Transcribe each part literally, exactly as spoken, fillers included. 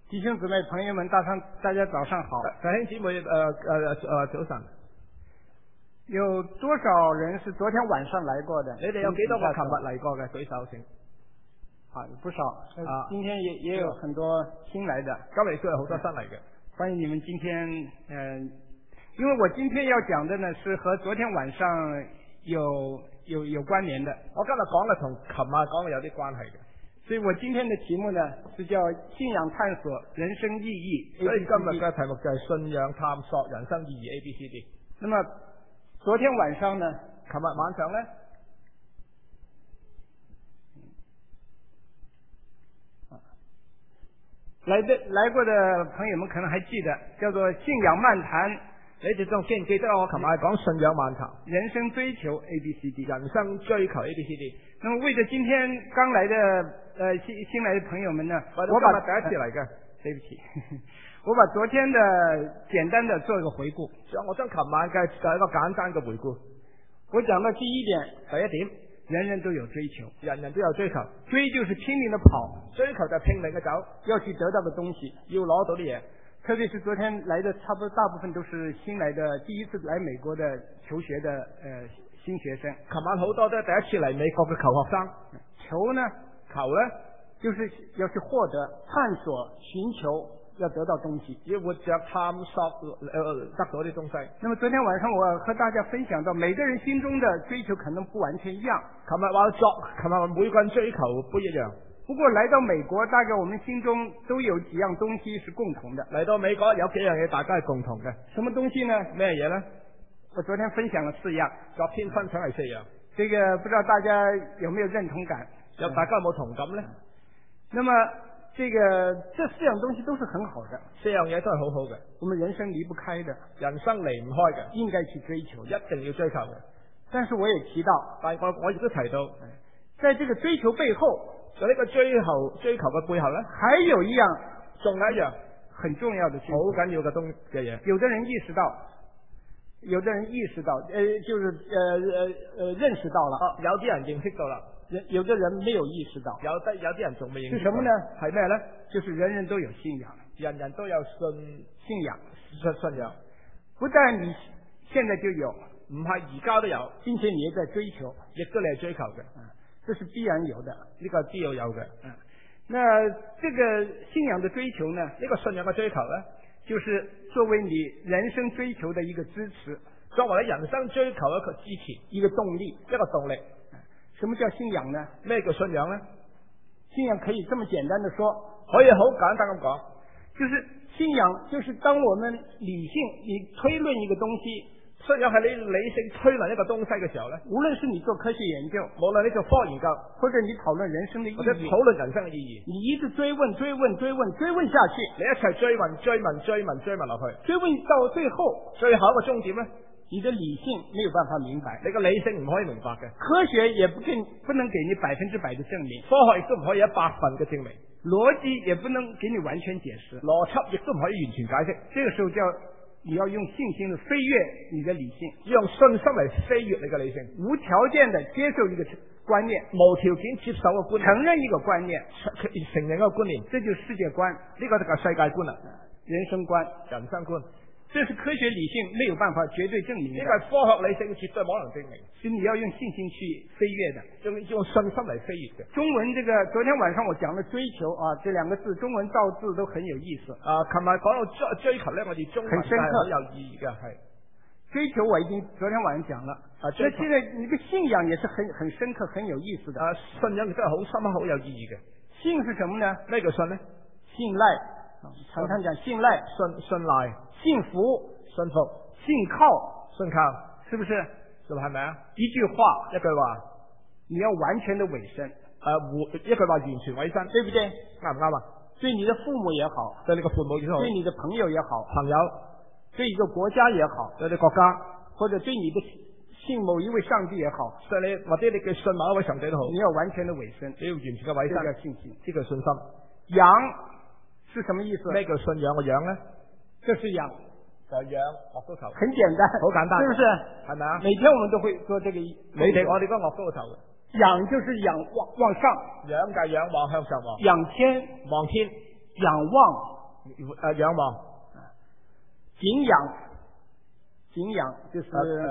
弟兄姊妹朋友们，大上大家早上好。 弟兄姊妹，呃呃呃早晨。 有多少人是昨天晚上来过的？ 你哋有幾多個琴日嚟過嘅？舉手先。 啊，有不少。 啊， 今天也也有很多新來的。 今日亦都有好多新嚟嘅。 歡迎你們今天，嗯、呃，因為我今天要講的呢是和昨天晚上有有有關聯的。 我今日講嘅同琴日講嘅有啲關係嘅。 所以我今天的題目呢是叫信仰探索人生意義。 所以今日嘅題目就係信仰探索人生意義 A B C D。 那麼昨天晚上呢？ 琴日晚上呢？ 來的來過的朋友們可能還記得，叫做信仰漫談。 你哋仲記唔記得我琴日講信仰漫談？ 人生追求 A B C D， 人生追求 A B C D。 那麼為着今天剛來的呃新新來的朋友們呢， 我把第一次嚟嘅， 對不起，我把昨天的簡單的做一個回顧。 我將琴晚嘅就一個簡單嘅回顧。 我講到第一點， 第一點， 人人都有追求， 人人都有追求， 追就是拼命的跑， 追求就係拼命嘅走， 要去得到嘅東西， 要攞到啲嘢。 特別是昨天來的，差不多大部分都是新來的，第一次來美國的求學的呃新學生。 琴晚好多都係第一次嚟美國嘅求學生。 求呢？ 求呢？ 就是要去獲得、探索、尋求，要得到東西， 要活着探索，呃，得到啲東西。 那麼昨天晚上我和大家分享到，每個人心中的追求可能不完全一樣。 琴日話作，琴日話每個人追求不一樣。 不過來到美國，大概我們心中都有幾樣東西是共同的。 嚟到美國有幾樣嘢大家係共同嘅。 什麼東西呢？ 咩嘢呢？ 我昨天分享了四樣， 昨天分享係四樣。 這個不知道大家有沒有認同感？ 有大家有冇同感呢？ 那麼這個這四樣東西都是很好的， 四樣嘢都係好好嘅， 我們人生離不開的， 人生離唔開嘅， 應該去追求， 一定要追求嘅。 但是我也提到， 但我我亦都提到， 在這個追求背後， 在呢個追求追求嘅背後呢， 還有一樣， 仲有一樣很重要的事， 好緊要嘅東嘅嘢。 有的人意識到，有的人意識到，呃，就是呃呃呃認識到了， 啊，有啲人認識到啦。 有的人沒有意識到， 有的有啲人仲未認識到。 是什麼呢？ 係咩呢？ 就是人人都有信仰， 人人都有信信仰， 信信仰。 不但你現在就有， 唔係而家都有， 並且你也在追求， 亦都你係追求嘅， 啊，這是必然有的， 呢個必要有嘅。 嗯，那這個信仰的追求呢？ 呢個信仰嘅追求呢， 就是作為你人生追求的一個支持， 作為你人生追求一個支持， 一個動力， 一個動力。 什麼叫信仰呢？ 咩叫信仰呢？ 信仰可以這麼簡單的說， 可以好簡單咁講， 就是信仰就是當我們理性你推論一個東西， 信仰係你理性推論一個東西嘅時候呢， 無論是你做科學研究， 無論你做科學研究， 或者你討論人生的意義， 或者討論人生嘅意義， 你一直追問追問追問追問下去， 你一齊追問追問追問追問落去， 追問到最後， 最後一個終點呢， 你的理性沒有辦法明白， 你個理性唔可以明白嘅， 科學也不給不能給你百分之百的證明， 科學亦都唔可以一百分嘅證明， 邏輯也不能給你完全解釋， 邏輯亦都唔可以完全解釋。 這個時候叫你要用信心的飛越你的理性， 要用信心嚟飛越你嘅理性， 無條件的接受一個觀念， 無條件接受個觀念， 承認一個觀念， 承認一個觀念， 這就是世界觀， 呢個就係世界觀啦， 人生觀， 人生觀。 這是科學理性沒有辦法絕對證明的， 呢個係科學理性絕對冇可能證明， 是你要用信心去飛越的， 用用信心嚟飛越嘅。 中文這個昨天晚上我講了追求啊，這兩個字中文造字都很有意思。 啊，琴日講到追追求呢，我哋中文係好有意義嘅，係追求我已經昨天晚上講了。啊，那現在你個信仰也是很很深刻、很有意思的。 啊，信仰亦都係好深刻、好有意義嘅。 信是什麼呢？ 咩叫信呢？ 信賴，常常講信賴、 信信賴、 信服、 信服、 信靠、 信靠， 是不是？ 是係咪啊？ 一句話， 一句話， 你要完全的委身。 誒，一句話完全委身， 對不對？ 啱唔啱啊？ 對你的父母也好， 對你個父母也好， 對你的朋友也好， 朋友， 對一個國家也好， 對你國家， 或者對你的信某一位上帝也好， 對你或者你嘅信某一位上帝都好， 你要完全的委身， 你要完全嘅委身， 這叫信心， 呢個信心。 仰是什麼意思？ 咩叫信仰嘅仰呢？ 這是仰。 就係仰岳高頭， 很簡單， 好簡單， 是不是？ 係咪啊？ 每天我們都會做這個。 你哋我哋嗰個岳高頭嘅仰就是仰望往上， 仰就係仰望向上望， 仰天望天， 仰望誒仰望， 敬仰，敬仰就是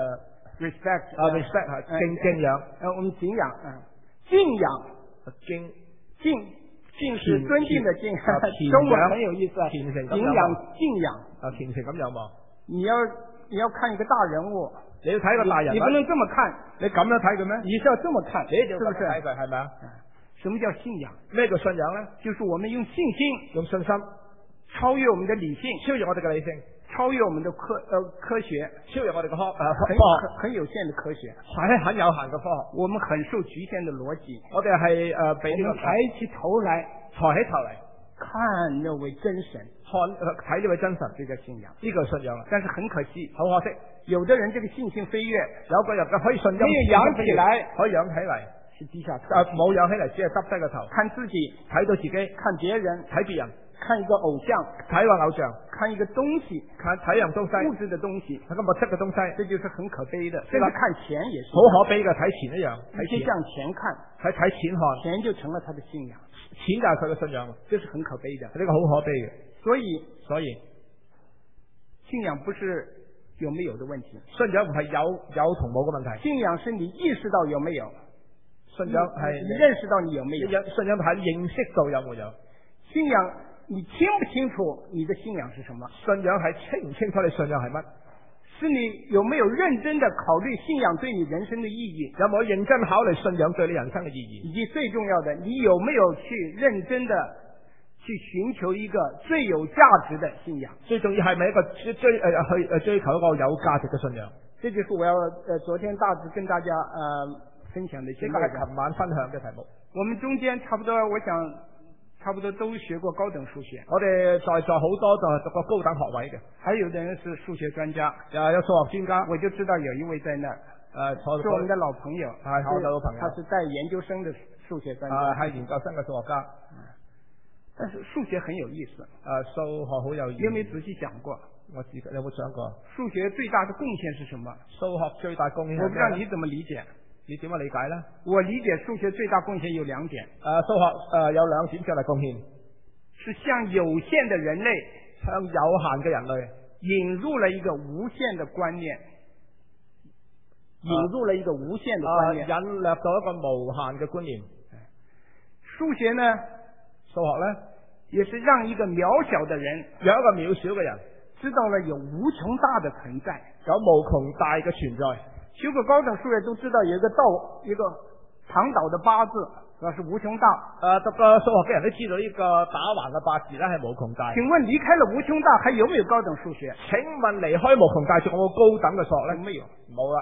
respect 啊 respect 係敬敬仰， 呃我們敬仰啊，敬仰敬敬敬是尊敬的敬，中文很有意思啊，敬仰敬仰啊虔誠咁仰望。 你要你要看一個大人物， 你要睇個大人物， 你不能這麼看， 你咁樣睇佢咩？ 你是要這麼看， 你就是不是？ 睇佢係咪啊？ 什麼叫信仰？ 咩叫信仰咧？ 就是我們用信心， 用信心超越我們的理性， 超越我哋嘅理性， 超越我們的科呃科學， 超越我哋嘅科誒很科學， 很有限的科學， 係很有限嘅科學。 我們很受局限的邏輯， 我哋係誒俾呢個我們抬起頭來， 抬起頭嚟看那位真神， 看睇呢位真神， 這叫信仰。 呢個信仰。 但是很可惜， 好可惜， 有的人這個信心飛躍， 有個人嘅可以信心沒有仰起來， 可以仰起嚟， 是低下頭， 誒冇仰起嚟，只係耷低個頭， 看自己， 睇到自己， 看別人， 睇別人， 看一個偶像， 睇個偶像， 看一個東西， 看睇樣東西， 物質的東西， 睇個物質嘅東西， 這就是很可悲的。甚至看錢也是好可悲嘅，睇錢一樣， 直接向錢看， 睇睇錢看， 錢就成了他的信仰， 錢就係佢嘅信仰， 這是很可悲的。 呢個好可悲嘅。 所以， 所以信仰不是有沒有的問題， 信仰唔係有有同冇嘅問題， 信仰是你意識到有沒有， 信仰係你認識到你有沒有， 信仰係認識到有冇有， 信仰你清不清楚你的信仰是什麼？ 信仰係清唔清楚你信仰係乜？ 是你有沒有認真的考慮信仰對你人生的意義？ 有冇認真考慮信仰對你人生嘅意義？ 以及最重要的，你有沒有去認真的去尋求一個最有價值的信仰？ 最重要係咪一個追追誒去誒追求一個有價值嘅信仰？ 這就是我要呃昨天大致跟大家呃分享的一些內容。 呢個係琴晚分享嘅題目。 我們中間差不多，我想差不多都學過高等數學。 我哋在座好多就係讀過高等學位嘅， 還有的人是數學專家， 又有數學專家。 我就知道有一位在那兒， 呃， 是我們的老朋友， 係我嘅老朋友， 他是帶研究生的數學專家， 啊，係研究生嘅數學家。 但是數學很有意思， 誒，數學好有意思。 你有沒有仔細想過？ 我自己有冇想過？ 數學最大的貢獻是什麼？ 數學最大貢獻， 我不知道你怎麼理解。 你點樣理解呢？ 我理解數學最大貢獻有兩點。 誒，數學誒有兩點最大貢獻， 是向有限的人類， 向有限嘅人類引入了一個無限的觀念，引入了一個無限的觀念， 引入到一個無限嘅觀念。 數學呢？ 數學呢？ 也是讓一個渺小的人， 讓一個渺小嘅人知道了有無窮大的存在， 有無窮大嘅存在。 學過高等數學都知道有一個倒一個長島的八字，那是無窮大。 誒，讀過數學嘅人都知道呢個打橫嘅八字咧係無窮大。 請問離開了無窮大，還有沒有高等數學？ 請問離開無窮大仲有冇高等嘅數學咧？ 沒有， 冇啦。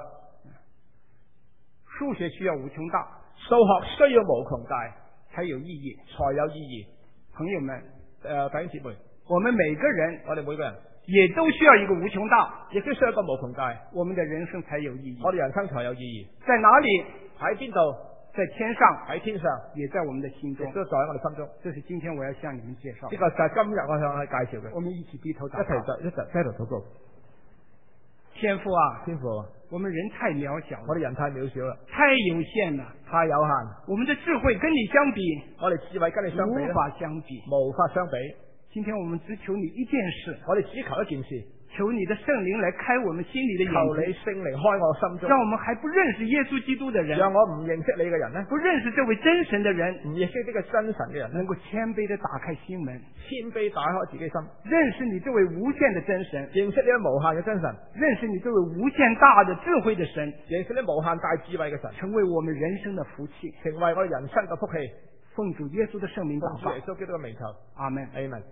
數學需要無窮大， 數學需要無窮大才有意義， 才有意義。 朋友們， 誒，弟兄姊妹， 我們每個人， 我哋每個人也都需要一個無窮大， 亦都需要一個無窮大， 我們的人生才有意義。 我哋人生才有意義。 在哪裏？ 喺邊度？ 在天上， 喺天上， 也在我們的心中， 亦都在我哋心中。 這是今天我要向你們介紹。 呢個就係今日我向你介紹嘅。 我們一起低頭禱告， 一齊就一齊低頭禱告。 天父啊， 天父啊， 我們人太渺小了， 我哋人太渺小啦， 太有限了， 太有限。 我們的智慧跟你相比， 我哋智慧跟你相比無法相比， 無法相比。 今天我們只求你一件事， 我哋只求一件事， 求你的聖靈來開我們心裏的眼睛， 求你聖靈開我心中， 讓我們還不認識耶穌基督的人， 讓我唔認識你嘅人呢， 不認識這位真神的人， 唔認識呢個真神嘅人， 能夠謙卑地打開心門， 謙卑打開自己心， 認識你這位無限的真神， 認識呢個無限嘅真神， 認識你這位無限大的智慧的神， 認識呢無限大智慧嘅神， 成為我們人生的福氣， 成為我哋人生嘅福氣。 奉主耶穌的聖名禱告， 耶穌基督嘅名求， 阿門， 阿門。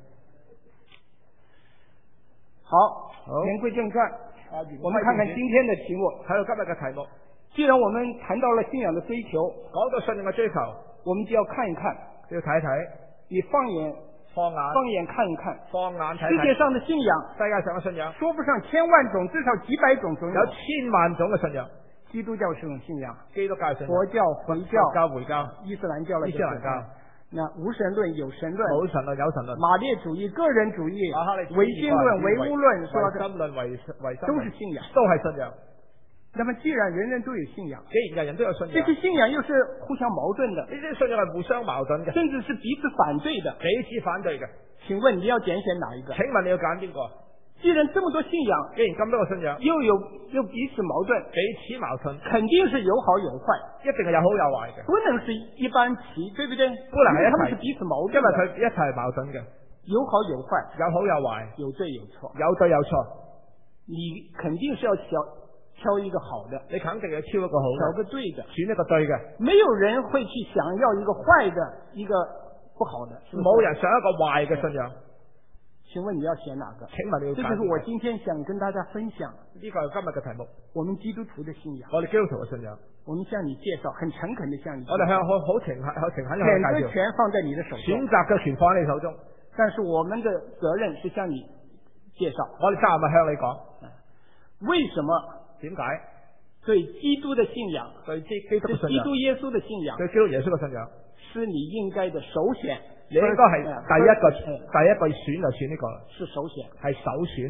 好，言歸正傳， 啊， 我們看看今天的題目。 睇到今日嘅題目， 既然我們談到了信仰的追求， 講到信仰嘅追求， 我們就要看一看， 要睇一睇， 你放眼放眼放眼看一看， 放眼睇睇， 世界上的信仰， 世界上嘅信仰， 說不上千萬種，至少幾百種總有。 有千萬種嘅信仰。 基督教是種信仰， 基督教信仰， 佛教、回教、 佛教、回教、 伊斯蘭教啦， 伊斯蘭教。 那無神論、有神論、 冇神論、有神論、 馬列主義、個人主義、 啊、 唯心論、唯物論，說唯心論、唯唯心都是信仰， 都係信仰。 那麼既然人人都有信仰， 既然人人都有信仰， 這些信仰又是互相矛盾的， 呢啲信仰係互相矛盾嘅， 甚至是彼此反對的。 彼此反對嘅。 請問你要揀選哪一個？ 請問你要揀邊個？ 既然這麼多信仰， 既然咁多個信仰， 又有又彼此矛盾， 彼此矛盾， 肯定是有好有壞， 一定係有好有壞嘅， 不能是一般齊，對不對？ 不能係一齊， 他們是彼此矛盾， 因為佢一齊係矛盾嘅， 有好有壞， 有好有壞， 有對有錯， 有對有錯。 你肯定是要挑挑一個好的， 你肯定要挑一個好嘅， 挑個對的， 選一個對嘅。 沒有人會去想要一個壞的，一個不好的， 冇人想一個壞嘅信仰。 請問你要選哪個？ 請問你要揀？ 這就是我今天想跟大家分享呢個係今日嘅題目。 我們基督徒的信仰， 我哋基督徒嘅信仰， 我們向你介紹，很誠懇的向你介紹。 我哋向好好誠懇、好誠懇嘅選介紹。 擇權放在你的手中， 選擇嘅權放喺你手中， 但是我們的責任是向你介紹。 我哋責任係向你講， 為什麼？ 點解？ 對基督的信仰， 對基基督嘅信仰， 基督耶穌的信仰， 對基督耶穌嘅信仰， 是你應該的首選。 你應該係第一個，第一個選就選呢個， 是首選， 係首選。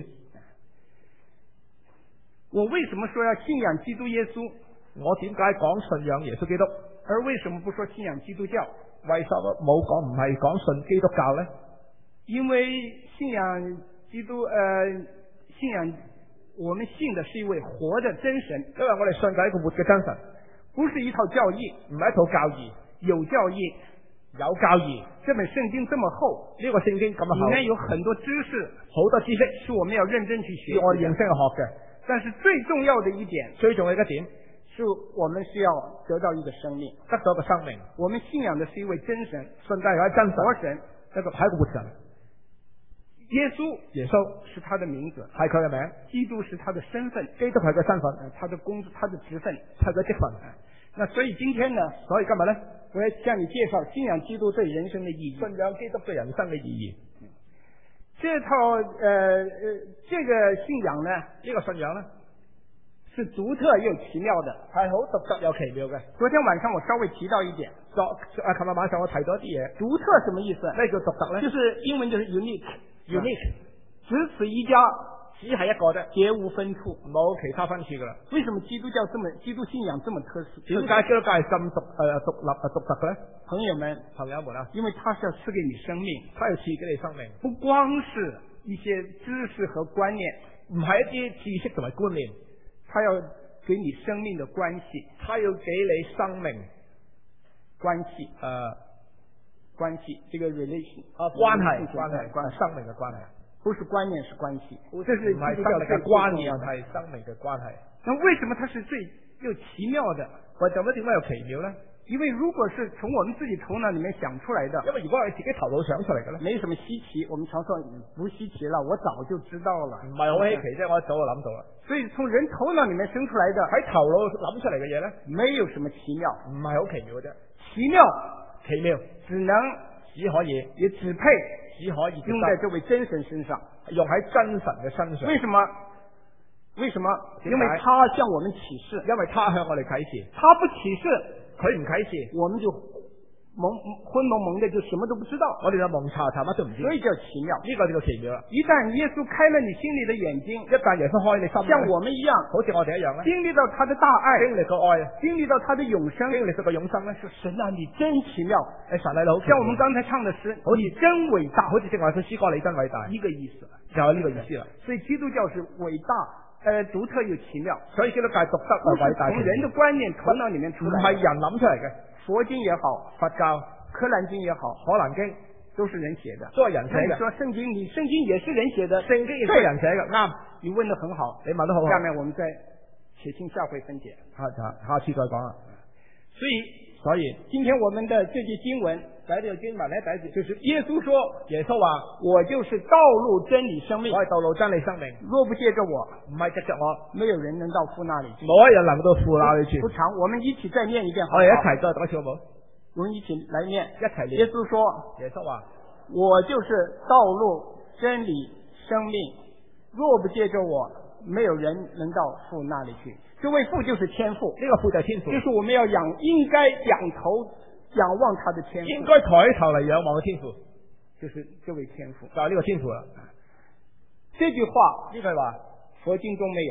我為什麼說要信仰基督耶穌？ 我點解講信仰耶穌基督， 而為什麼不說信仰基督教？ 為什麼冇講唔係講信基督教呢？ 因為信仰基督，呃，信仰我們信的是一位活的真神， 因為我哋信嘅一個活嘅真神， 不是一套教義， 唔係一套教義， 有教義。 有教義， 這本聖經這麼厚， 呢個聖經咁厚， 裏面有很多知識， 好多知識， 是我們要認真去學， 我哋認真去學嘅。 但是最重要的一點， 最重要一點， 是我們需要得到一個生命， 得到一個生命。 我們信仰的是一位真神， 信嘅係一位真神， 活神， 一個係一個活神。 耶穌， 耶穌是他的名字， 係佢嘅名， 基督是他的身份， 基督係佢身份， 他的工作，他的職分， 係佢職份。 那所以今天呢， 所以今日呢， 我要向你介紹信仰基督對人生的意義。 信仰基督對人生嘅意義。 這套呃呃這個信仰呢， 呢個信仰呢， 是獨特又奇妙的， 係好獨特又奇妙嘅。 昨天晚上我稍微提到一點， 昨啊，琴日晚上我提到一啲嘢。 獨特什麼意思？ 咩叫獨特呢？ 就是英文就是 unique，unique， 只此一家。 只係一個啫， 別無分處， 冇其他分處噶啦。 為什麼基督教這麼基督信仰這麼特殊？ 點解基督教係咁獨誒獨立誒獨特嘅咧？ 朋友們， 朋友們啊， 因為他是要賜給你生命， 他要賜給你生命， 不光是一些知識和觀念， 唔係一啲知識同埋觀念， 他要給你生命的關係， 他要給你生命關係誒、 呃、 關係，這個 relation 啊關係關係關係生命嘅關係。 不是觀念，是關係。 這是唔係生命嘅觀念，係生命嘅關係。 那為什麼它是最又奇妙的？ 為什麼點解又奇妙呢？ 因為如果是從我們自己頭腦裏面想出來的， 因為如果係自己頭腦想出嚟嘅咧， 沒什麼稀奇。我們常說不稀奇了，我早就知道了。 唔係好稀奇啫，我一早就諗到啦。 所以從人頭腦裏面生出來的， 喺頭腦諗出嚟嘅嘢咧， 沒有什麼奇妙， 唔係好奇妙嘅啫。 奇妙， 奇妙， 只能只可以， 也只配， 只可以用在這位真神身上， 用喺真神嘅身上。 為什麼？為什麼？因為他向我們啟示， 因為他向我哋啟示， 他不啟示， 佢唔啟示， 我們就蒙昏蒙蒙的，就什麼都不知道。 我哋就蒙查查乜都唔知， 所以叫奇妙。 呢個叫做奇妙啦。 一旦耶穌開了你心裏的眼睛， 一旦耶穌開你心， 像我們一樣， 好似我哋一樣咧， 經歷到他的大愛， 經歷個愛， 經歷到他的永生， 經歷到個永生咧， 神啊，你真奇妙！ 誒，神啊，你好奇妙， 像我們剛才唱的詩， 好似真偉大， 好似正話佢詩歌你真偉大， 一個意思， 就係呢個意思啦。 所以基督教是偉大。呃，獨特又奇妙， 所以基督教獨特又偉大。 從人的觀念、頭腦裏面出來， 唔係人諗出嚟嘅。 佛經也好， 佛教、 可蘭經也好， 可蘭經都是人寫的， 都係人寫嘅。 你說聖經，你聖經也是人寫的， 聖經亦都係人寫嘅，啱。 你問得很好， 你問得好好。 下面我們再且聽下回分解， 下下下次再講啦。 所以。 所以今天我們的這句經文，來這個經文呢，來自就是耶穌說， 耶穌話我就是道路真理生命， 我係道路真理生命， 若不借着我， 唔係藉着我， 沒有人能到父那裏去。 冇一人能到父那裏去。 不長，我們一起再念一遍， 我哋一齊再讀一次好冇？ 我們一起來念， 一齊念。 耶穌說， 耶穌話， 我就是道路真理生命，若不借着我，沒有人能到父那裏去。這位父就是天父， 呢個父就係天父， 就是我們要仰，應該仰頭仰望他的天父， 應該抬頭嚟仰望嘅天父， 就是這位天父， 就係呢個天父啦。 這句話， 呢句話， 佛經中沒有，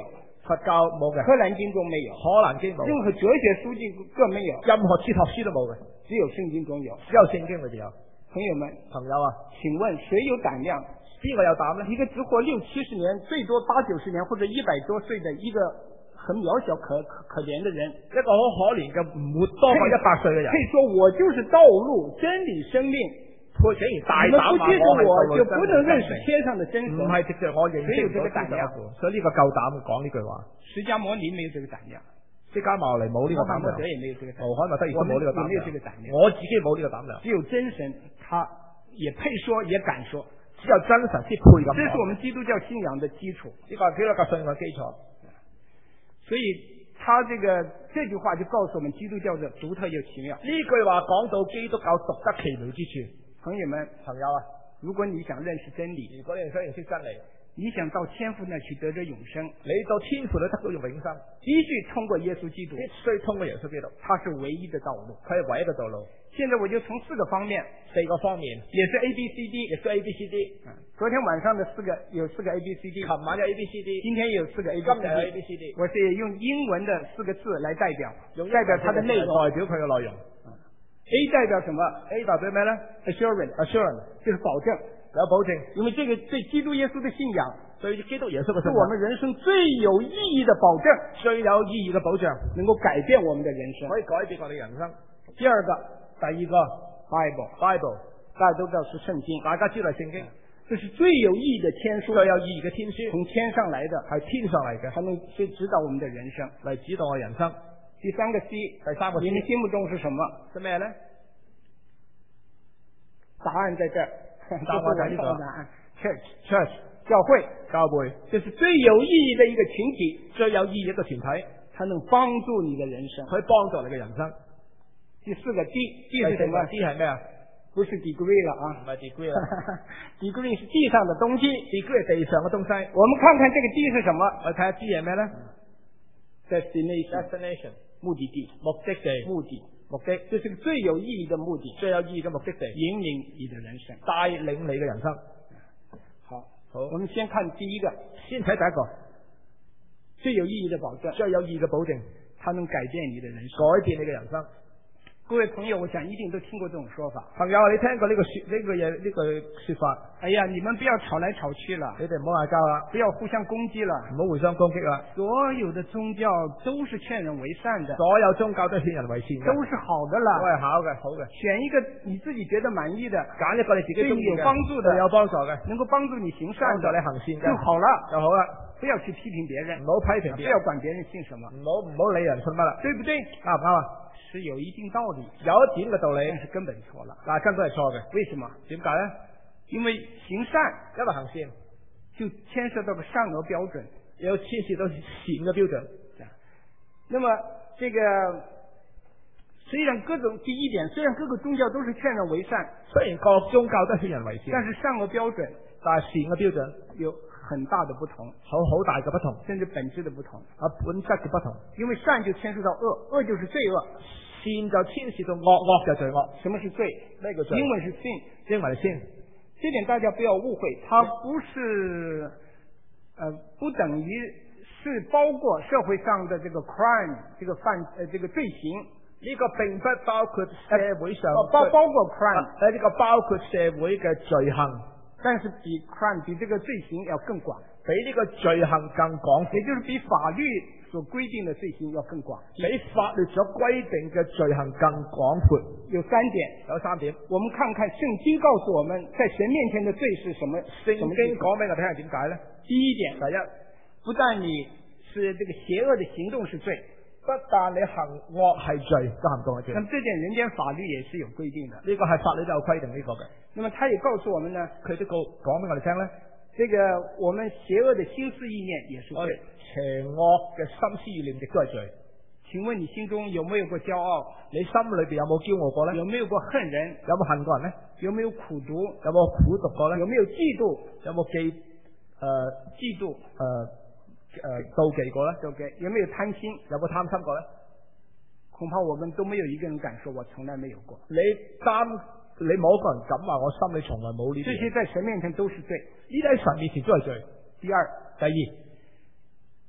佛教冇嘅， 柯南經中沒有， 可蘭經冇， 任何哲學書籍各沒有， 任何哲學書都冇嘅， 只有聖經中有， 只有聖經裏邊有。 朋友們， 朋友啊， 請問誰有膽量？ 邊個有膽呢？ 一個只活六七十年，最多八九十年或者一百多歲的一個很渺小可可可憐的人， 一個好可憐嘅唔活多過一百歲嘅人， 可以說我就是道路、真理、生命。 佢竟然大膽話我不接受我就不能認識天上的真神， 唔係直接我認識有這個膽量， 所以呢個夠膽講呢句話。 釋迦牟尼沒有這個膽量， 釋迦牟尼冇呢個膽量， 也沒有這個膽量， 穆罕默德亦都冇呢個膽量， 沒有這個膽量， 我自己冇呢個膽量， 只有真神，他也配說也敢說， 只有真神先配咁講。 這是我們基督教信仰的基礎， 呢個係基督教信仰嘅基礎。 所以他這個這句話就告訴我們基督教的獨特又奇妙。 呢句話講到基督教獨得奇妙之處。 朋友們， 朋友啊， 如果你想認識真理， 如果你想認識真理， 你想到天父那去得着永生， 你到天父都得到永生， 必須通過耶穌基督， 必須通過耶穌基督， 他是唯一的道路， 佢係唯一嘅道路。 現在我就從四個方面， 四個方面也是 A B C D， 也是 A B C D。 嗯，昨天晚上的四個有四個 A B C D， 琴晚有 A B C D， 今天也有四個 A B C D， 今日有 A B C D。 我是用英文的四個字來代表，用代表它的內容， 代表佢嘅內容。 A 代表什麼 ？A 代表咩呢？ Assurance，Assurance 就是保證， 有保證。 因為這個對基督耶穌的信仰， 對基督耶穌嘅信仰， 是我們人生最有意義的保證， 最有意義嘅保障， 能夠改變我們的人生， 可以改變我哋人生。 第二個， 第二個 Bible，Bible， 大家都知道是聖經， 大家知道聖經， 這是最有意義的天書， 最有意義嘅天書， 從天上來的， 係天上嚟嘅， 才能去指導我們的人生， 嚟指導我人生。 第三個 C， 第三個 C， 你們心目中是什麼？ 是咩呢？ 答案在這兒， 答案在呢度。 Church， Church， 教會， 教會， 這是最有意義的一個群體， 最有意義一個團體， 它能幫助你的人生， 可以幫助你嘅人生。 第四個 D，D 是什麼 ？D 係咩啊？ 不是 degree 了啊， 唔係 degree 啦 ，degree 是地上的東西 ，degree 係地上嘅東西。 我們看看這個 D 是什麼？ 我睇下 D 係咩呢？ Destination，Destination， 目的地， 目的地， 目的， 目的， 這是個最有意義的目的， 最有意義嘅目的地， 引領你的人生， 帶領你嘅人生。 好， 好， 我們先看第一個， 先睇第一個， 最有意義的保證， 最有意義嘅保證， 它能改變你的人生， 改變你嘅人生。 各位朋友，我想一定都聽過這種說法。 朋友，你聽過呢個說呢個嘢呢句說法？ 哎呀，你們不要吵來吵去了， 你哋唔好嗌交啦， 不要互相攻擊了， 唔好互相攻擊啦。 所有的宗教都是勸人為善的， 所有宗教都係勸人為善嘅， 都是好的啦， 都係好嘅，好嘅。 選一個你自己覺得滿意的， 揀一個你自己中意嘅， 對你有幫助的， 對有幫助嘅， 能夠幫助你行善的， 幫助你行善嘅就好了， 就好啦。 不要去批評別人， 唔好批評別人， 不要管別人信什麼， 唔好唔好理人信乜啦， 對不對？ 啱唔啱啊？ 是有一定道理， 有一點嘅道理， 但是根本錯了， 但係根本係錯嘅。 為什麼？ 點解呢？ 因為行善， 因為行善就牽涉到個善惡標準， 有牽涉到善嘅標準。 那麼這個雖然各種第一點，雖然各個宗教都是勸人為善， 雖然各宗教都勸人為善， 但是善惡標準， 但係善嘅標準有很大的不同， 好好大嘅不同， 甚至本質的不同， 啊，本質嘅不同。 因為善就牽涉到惡，惡就是罪惡， 善就牽涉到惡，惡就罪惡。 什麼是罪？ 呢個罪， 英文是 sin， 英文係 sin。 這點大家不要誤會，它不是，呃，不等於是包括社會上的這個 crime，這個犯，呃，這個罪行。 呢個並不包括社會上， 包包括 crime， 誒呢個包括社會嘅罪行， 但是比 crime 比這個罪行要更廣， 比呢個罪行更廣， 也就是比法律所規定的罪行要更廣， 比法律所規定嘅罪行更廣闊。 有三點， 有三點， 我們看看聖經告訴我們在神面前的罪是什麼。 聖經講俾我睇下點解呢？ 第一點， 第一， 不但你是這個邪惡的行動是罪， 不但你行惡係罪，都行動係罪。 那麼這點人間法律也是有規定的， 呢個係法律都有規定呢個嘅。 那麼他也告訴我們呢， 佢都告講俾我哋聽呢， 這個我們邪惡的心思意念也是罪， 邪惡嘅心思意念亦都係罪。 請問你心中有沒有過驕傲？ 你心裏邊有冇驕傲過呢？ 有沒有過恨人？ 有冇恨過人呢？ 有沒有苦毒？ 有冇苦毒過呢？ 有沒有嫉妒？ 有冇記誒嫉妒？ 誒誒妒忌過呢？ 妒忌？有沒有貪心？ 有冇貪心過呢？ 恐怕我們都沒有一個人敢說我從來沒有過。 你擔你冇一個人敢話我心裏從來冇呢啲。 這些在神面前都是罪， 呢啲喺神面前都係罪。 第二， 第二，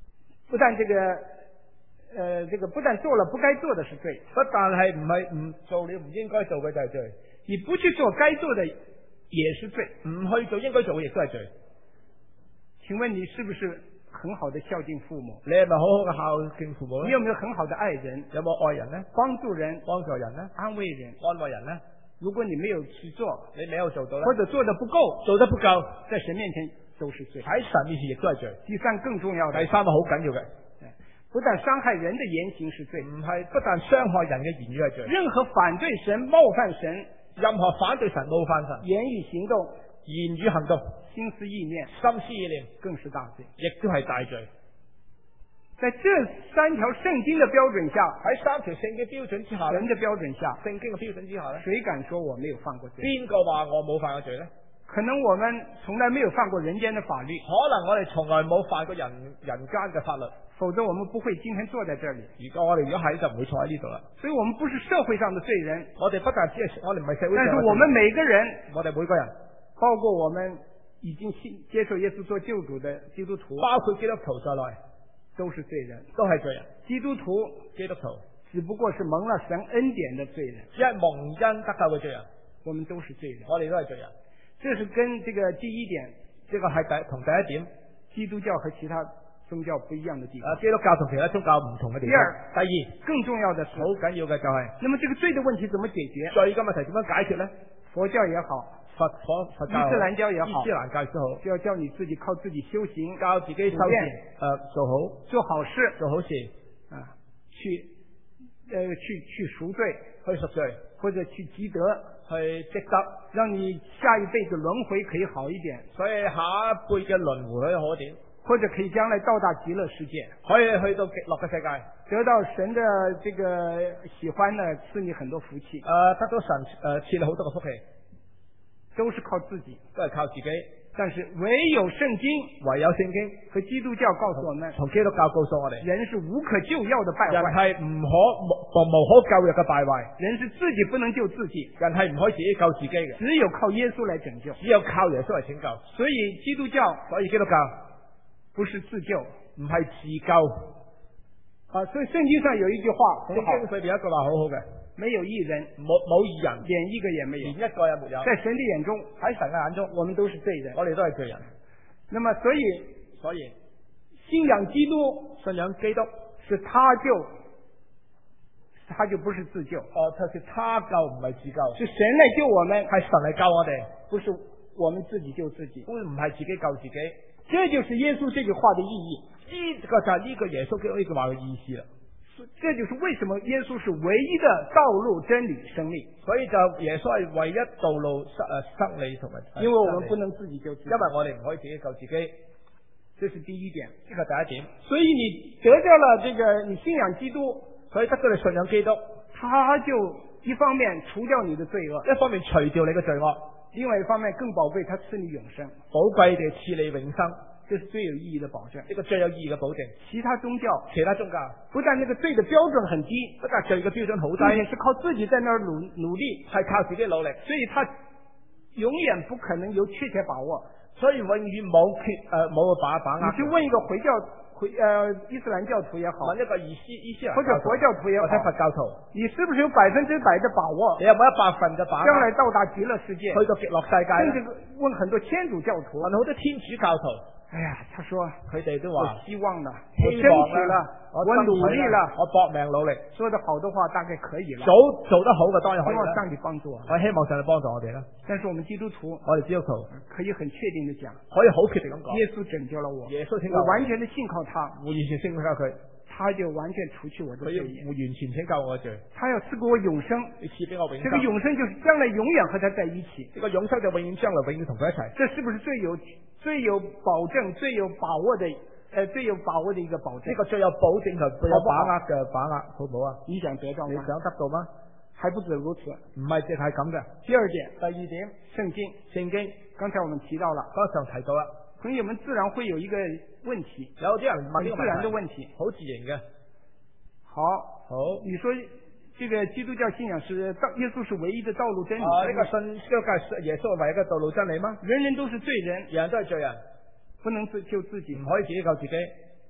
不但这个呃这个不但做了不该做的是罪， 不但係唔係唔做了唔應該做嘅就係罪， 你不去做該做的也是罪， 唔去做應該做嘅亦都係罪。 請問你是不是很好的孝敬父母？ 你係咪好好嘅孝敬父母咧？ 你有沒有很好的愛人？ 有冇愛人呢？ 幫助人、 幫助人呢？ 安慰人、 安慰人呢？ 如果你沒有去做， 你沒有做到呢， 或者做得不夠， 做得不夠， 在神面前都是罪。 喺神面前亦都係罪。 第三更重要的， 第三個好緊要嘅， 不但傷害人的言行是罪， 唔係不但傷害人嘅言語係罪， 任何反對神、冒犯神， 任何反對神、冒犯神， 言語行動、 言語行動、 心思意念、 心思意念， 更是大罪， 亦都係大罪。 在這三條聖經的標準下， 喺三條聖經標準之下， 神的標準下， 聖經嘅標準之下咧， 誰敢說我沒有犯過罪？ 邊個話我冇犯過罪呢？ 可能我們從來沒有犯過人間的法律， 可能我哋從來冇犯過人人間嘅法律， 否則我們不會今天坐在這裏。 如果我哋如果喺就唔會坐喺呢度啦。 所以我們不是社會上的罪人， 我哋不但只係我哋唔係社會上嘅罪人， 但是我們每個人， 我哋每個人， 包括我們已經信接受耶穌做救主的基督徒， 包括基督徒在內， 都是罪人， 都係罪人。 基督徒基督徒只不過是蒙了神恩典的罪人， 只係蒙恩得救嘅罪人， 我們都是罪人， 我哋都係罪人。 這是跟這個第一點， 呢個係第同第一點， 基督教和其他宗教不一樣的地方。 啊，基督教同其他宗教唔同嘅地方。 第二， 第二， 更重要的是， 好緊要嘅就係、是， 那麼這個罪的問題怎麼解決？ 罪嘅問題點樣解決呢？ 佛教也好， 佛佛佛教伊斯蘭教也好， 伊斯蘭教都好， 就要叫你自己靠自己修行， 教自己修行，誒、呃、做好做好事， 做好事啊，去，呃去去贖罪， 去贖罪， 或者去積德， 去積德， 讓你下一輩子輪迴可以好一點， 所以下一輩嘅輪迴可以好一點， 或者可以將來到達極樂世界， 可以去到極樂嘅世界， 得到神的這個喜歡呢，賜你很多福氣。 誒、呃，得到神誒賜你好多嘅福氣， 都是靠自己， 都係靠自己。 但是唯有聖經， 唯有聖經和基督教告訴我們， 從基督教告訴我哋， 人是無可救藥的敗壞， 人係唔可無無可救藥嘅敗壞， 人是自己不能救自己， 人係唔可以自己救自己嘅， 只有靠耶穌來拯救， 只有靠耶穌嚟拯救。 所以基督教， 所以基督教不是自救， 唔係自救。 啊，所以聖經上有一句話很好， 聖經裏邊有一句話好好嘅， 沒有義人， 冇冇義人， 連一個也沒有， 連一個也沒有。 在神的眼中， 喺神嘅眼中， 我們都是罪人， 我哋都係罪人。 那麼所以所以信仰基督， 信仰基督是他救，他就不是自救。 哦，就是他救唔係自救， 是神來救我們， 係神嚟救我哋， 不是我們自己救自己。 都唔係自己救自己。 這就是耶穌這句話的意義。 呢個就係呢個耶穌基督呢句話嘅意思啦。 這就是為什麼耶穌是唯一的道路、真理、生命。 所以就耶穌係唯一道路、生誒生理同埋。 因為我們不能自己救自己， 因為我哋唔可以自己救自己， 這是第一點， 呢個第一點。 所以你得到了這個，你信仰基督， 所以得到你信仰基督， 他就一方面除掉你的罪惡， 一方面除掉你嘅罪惡， 另外一方面更寶貴，他賜你永生， 寶貴地賜你永生。 這是最有意義的保證， 呢個最有意義嘅保證。 其他宗教， 其他宗教不但那個罪的標準很低， 不但罪嘅標準好低， 而且是靠自己在那兒努努力， 係靠自己努力， 所以他永遠不可能有確切把握， 所以永遠冇缺誒冇個把把握。 你去問一個回教回呃伊斯蘭教徒也好， 問一個伊斯伊斯蘭或者佛教徒也好， 或者佛教徒， 你是不是有百分之百的把握？ 你有冇一百分嘅把握？ 將來到達極樂世界， 去到極樂世界， 甚至問很多天主教徒， 問好多天主教徒。 哎呀，他說佢哋都話我希望了， 我爭取了， 我我努力了， 我搏命努力， 說得好的話大概可以了， 早做得好嘅當然可以啦。 希望上帝幫助我， 我希望上帝幫助我哋啦。 但是我們基督徒， 我哋基督徒可以很確定的講， 可以好決定咁講， 耶穌拯救了我， 耶穌拯救我完全的信靠他， 我完全信靠佢， 他就完全除去我的罪孽， 我完全拯救我嘅罪， 他要賜給我永生， 你賜俾我永生， 這個永生就是將來永遠和他在一起， 呢個永生就永遠將來永遠同佢一齊， 這是不是最有最有保證、最有把握的，呃，最有把握的一個保證？ 呢個最有保證同最有把握嘅把握，好唔好啊？ 你想得到嗎？ 你想得到嗎？ 還不止如此， 唔係淨係咁嘅。 第二點， 第二點， 聖經， 聖經， 剛才我們提到了， 剛才提到啦， 朋友們自然會有一個問題， 有啲人問呢個很自然的問題， 好自然嘅。 好， 好， 你說這個基督教信仰是道，耶穌是唯一的道路真理。 啊，呢個信基督教耶穌係唯一嘅道路真理嗎？ 人人都是罪人， 人人都係罪人， 不能自救自己， 唔可以自己救自己。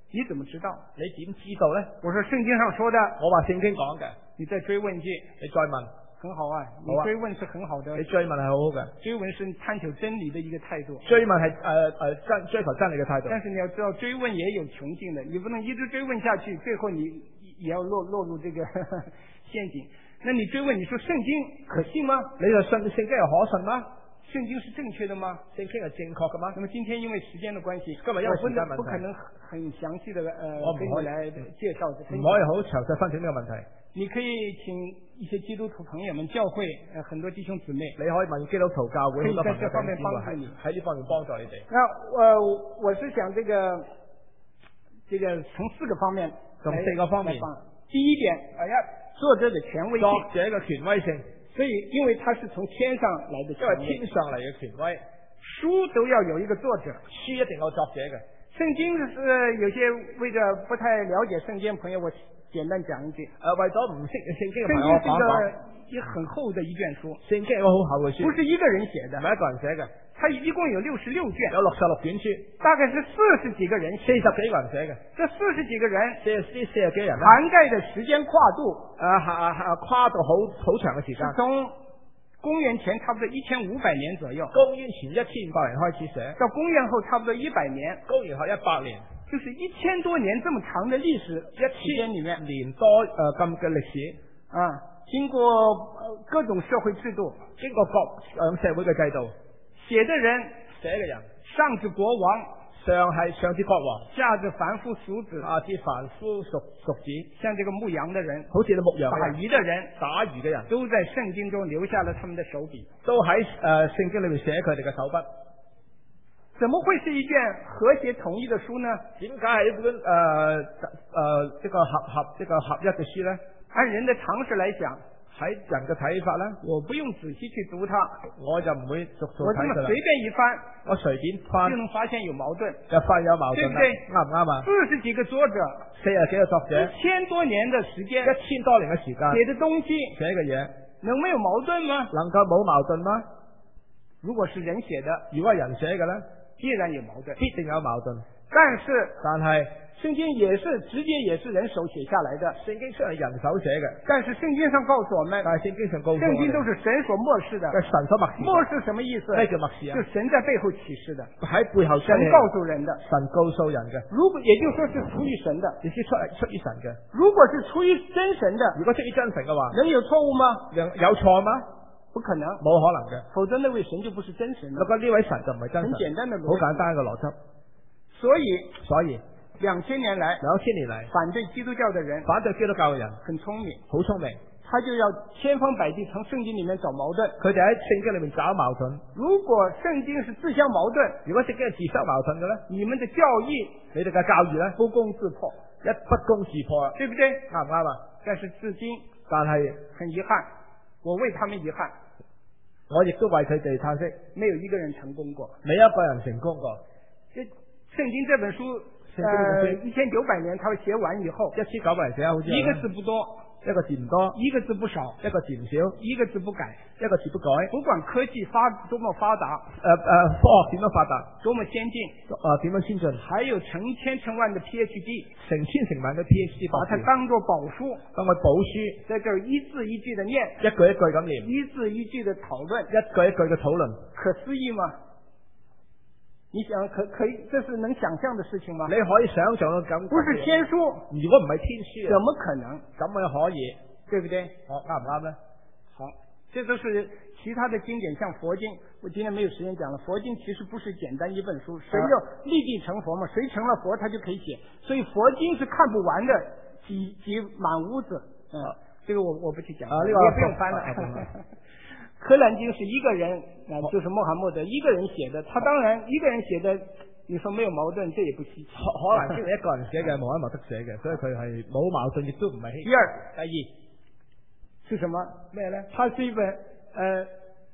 你怎么知道？ 你點知道呢？ 我說聖經上說的。 我話聖經講嘅。 你再追問句， 你再問。 很好啊，你追問是很好的。 你追問係好好嘅。 追問是探求真理的一個態度。 追問係誒誒真追求真理嘅態度。 但是你要知道，追問也有窮盡的，你不能一直追問下去，最後你也要落落入這個呵呵陷阱。那你追問，你說聖經可信嗎？ 你就信聖經係可信嗎？ 聖經是正確的嗎？ 聖經係正確嘅嗎？ 那麼今天因為時間的關係， 今日因為時間問題， 不可能很詳細的呃我跟你來介紹。 唔可以好詳細分析呢個問題。 你可以請一些基督徒朋友們、教會呃很多弟兄姊妹， 你可以問基督徒教會好多朋友在這方面幫助你， 喺呢方面幫助你哋。 那呃我是想這個這個從四個方面， 從四個方面。 第一點，哎呀，作者的權威性， 作者嘅權威性。 所以，因為他是從天上來的權威， 因為天上嚟嘅權威， 書都要有一個作者， 書一定有作者嘅。 聖經是有些為着不太了解聖經朋友，我簡單講一句。 呃，為咗唔識聖經嘅朋友， 我講講。一很厚的一卷書， 聖經係個好厚嘅書， 不是一個人寫的， 唔係一個人寫嘅， 它一共有六十六卷， 有六十六卷書， 大概是四十幾個人， 四十幾個人寫嘅， 這四十幾個人， 四十四四十幾人， 涵蓋的時間跨度， 啊啊啊，跨度好好長嘅時間， 從公元前差不多一千五百年左右， 公元前一千五百年開始寫， 到公元後差不多一百年， 公元後一百年， 就是一千多年這麼長的歷史， 一千裏面年多誒咁嘅歷史啊。經過各種社會制度， 經過各樣社會嘅制度， 寫的人， 寫嘅人， 上至國王， 上係上至國王， 下至凡夫俗子， 下至凡夫俗俗子， 像這個牧羊的人， 好似啲牧羊打魚的人， 打魚嘅人， 都在聖經中留下了他們的手筆， 都喺誒、呃、聖經裏面寫佢哋嘅手筆。 怎麼會是一卷和諧統一的書呢？ 點解係一本誒誒一個合合一個合一嘅書呢？ 按人的常識來講， 喺人嘅睇法呢， 我不用仔細去讀它， 我就唔會逐逐睇佢啦。 我這麼隨便一翻， 我隨便翻就能發現有矛盾， 就發現有矛盾， 對不對？ 啱唔啱啊？ 四十幾個作者， 四十幾個作者， 一千多年的時間， 一千多年嘅時間寫的東西， 寫嘅嘢， 能沒有矛盾嗎？ 能夠冇矛盾嗎？ 如果是人寫的， 如果係人寫嘅呢， 必然有矛盾， 必定有矛盾。 但是， 但係聖經也是直接也是人手寫下來的， 聖經雖然係人手寫嘅， 但是聖經上告訴我們， 但係聖經上告訴我們， 聖經都是神所默示的。 神所默示。 默示什麼意思？ 咩叫默示啊？ 就神在背後啟示的， 喺背後神告訴人的， 神告訴人嘅。 如果也就是說是出於神的， 亦是出出於神嘅。 如果是出於真神的， 如果出於真神嘅話， 能有錯誤嗎？ 有錯嗎？ 不可能， 冇可能嘅。 否則那位神就不是真神了。 如果呢位神就唔係真神， 很簡單的邏輯， 好簡單嘅邏輯。 所以， 所以兩千年來， 兩千年嚟反對基督教的人， 反對基督教嘅人， 很聰明， 好聰明， 他就要千方百計從聖經裏面找矛盾。 佢哋喺聖經裏面找矛盾。 如果聖經是自相矛盾， 如果聖經係自相矛盾嘅咧， 你們的教義， 你哋嘅教義咧， 不攻自破， 一不攻自破啦， 對不對？ 啱唔啱啊？ 但是至今， 但係很遺憾，我為他們遺憾， 我亦都為佢哋嘆息， 沒有一個人成功過， 沒一個人成功過。 這聖經這本書，呃，一千九百年，他寫完以後， 一千九百年寫好之後， 一個字不多， 一個字唔多， 一個字不少， 一個字唔少， 一個字不改， 一個字不改。 不管科技發多麼發達， 誒誒，科學點樣發達， 多麼先進， 誒點樣先進， 還有成千成萬的 PhD， 成千成萬嘅 PhD， 把它當作寶書， 當佢寶書， 在這兒一字一句的念， 一句一句咁念， 一字一句的討論， 一句一句嘅討論， 可思議嗎？你想可可以，這是能想象的事情嗎？ 你可以想象到咁， 不是天書， 如果唔係天書， 怎麼可能？ 咁樣可以， 對不對？ 哦，啱唔啱呢？ 好，這都是其他的經典，像佛經，我今天沒有時間講了。佛經其實不是簡單一本書，誰要立地成佛嘛？誰成了佛，他就可以寫。所以佛經是看不完的，擠擠滿屋子。嗯，啊、這個我我不去講， 啊，這個、 也不用翻了。啊可蘭經是一個人，啊，就是穆罕默德一個人寫的。他當然一個人寫的，你說沒有矛盾，這也不稀奇。 可蘭經係一個人寫嘅，穆罕默德寫嘅，所以佢係冇矛盾，亦都唔係稀奇。 第二， 第二是什麼？ 咩呢？ 它是一本呃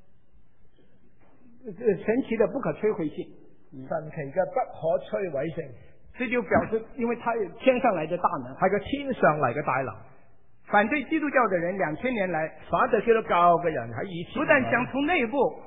神奇的不可摧毀性， 神奇嘅不可摧毀性。 這就表示，因為它有天上來的大能， 係個天上嚟嘅大能。 反對基督教的人兩千年來， 反對基督教嘅人喺以前， 不但想從內部，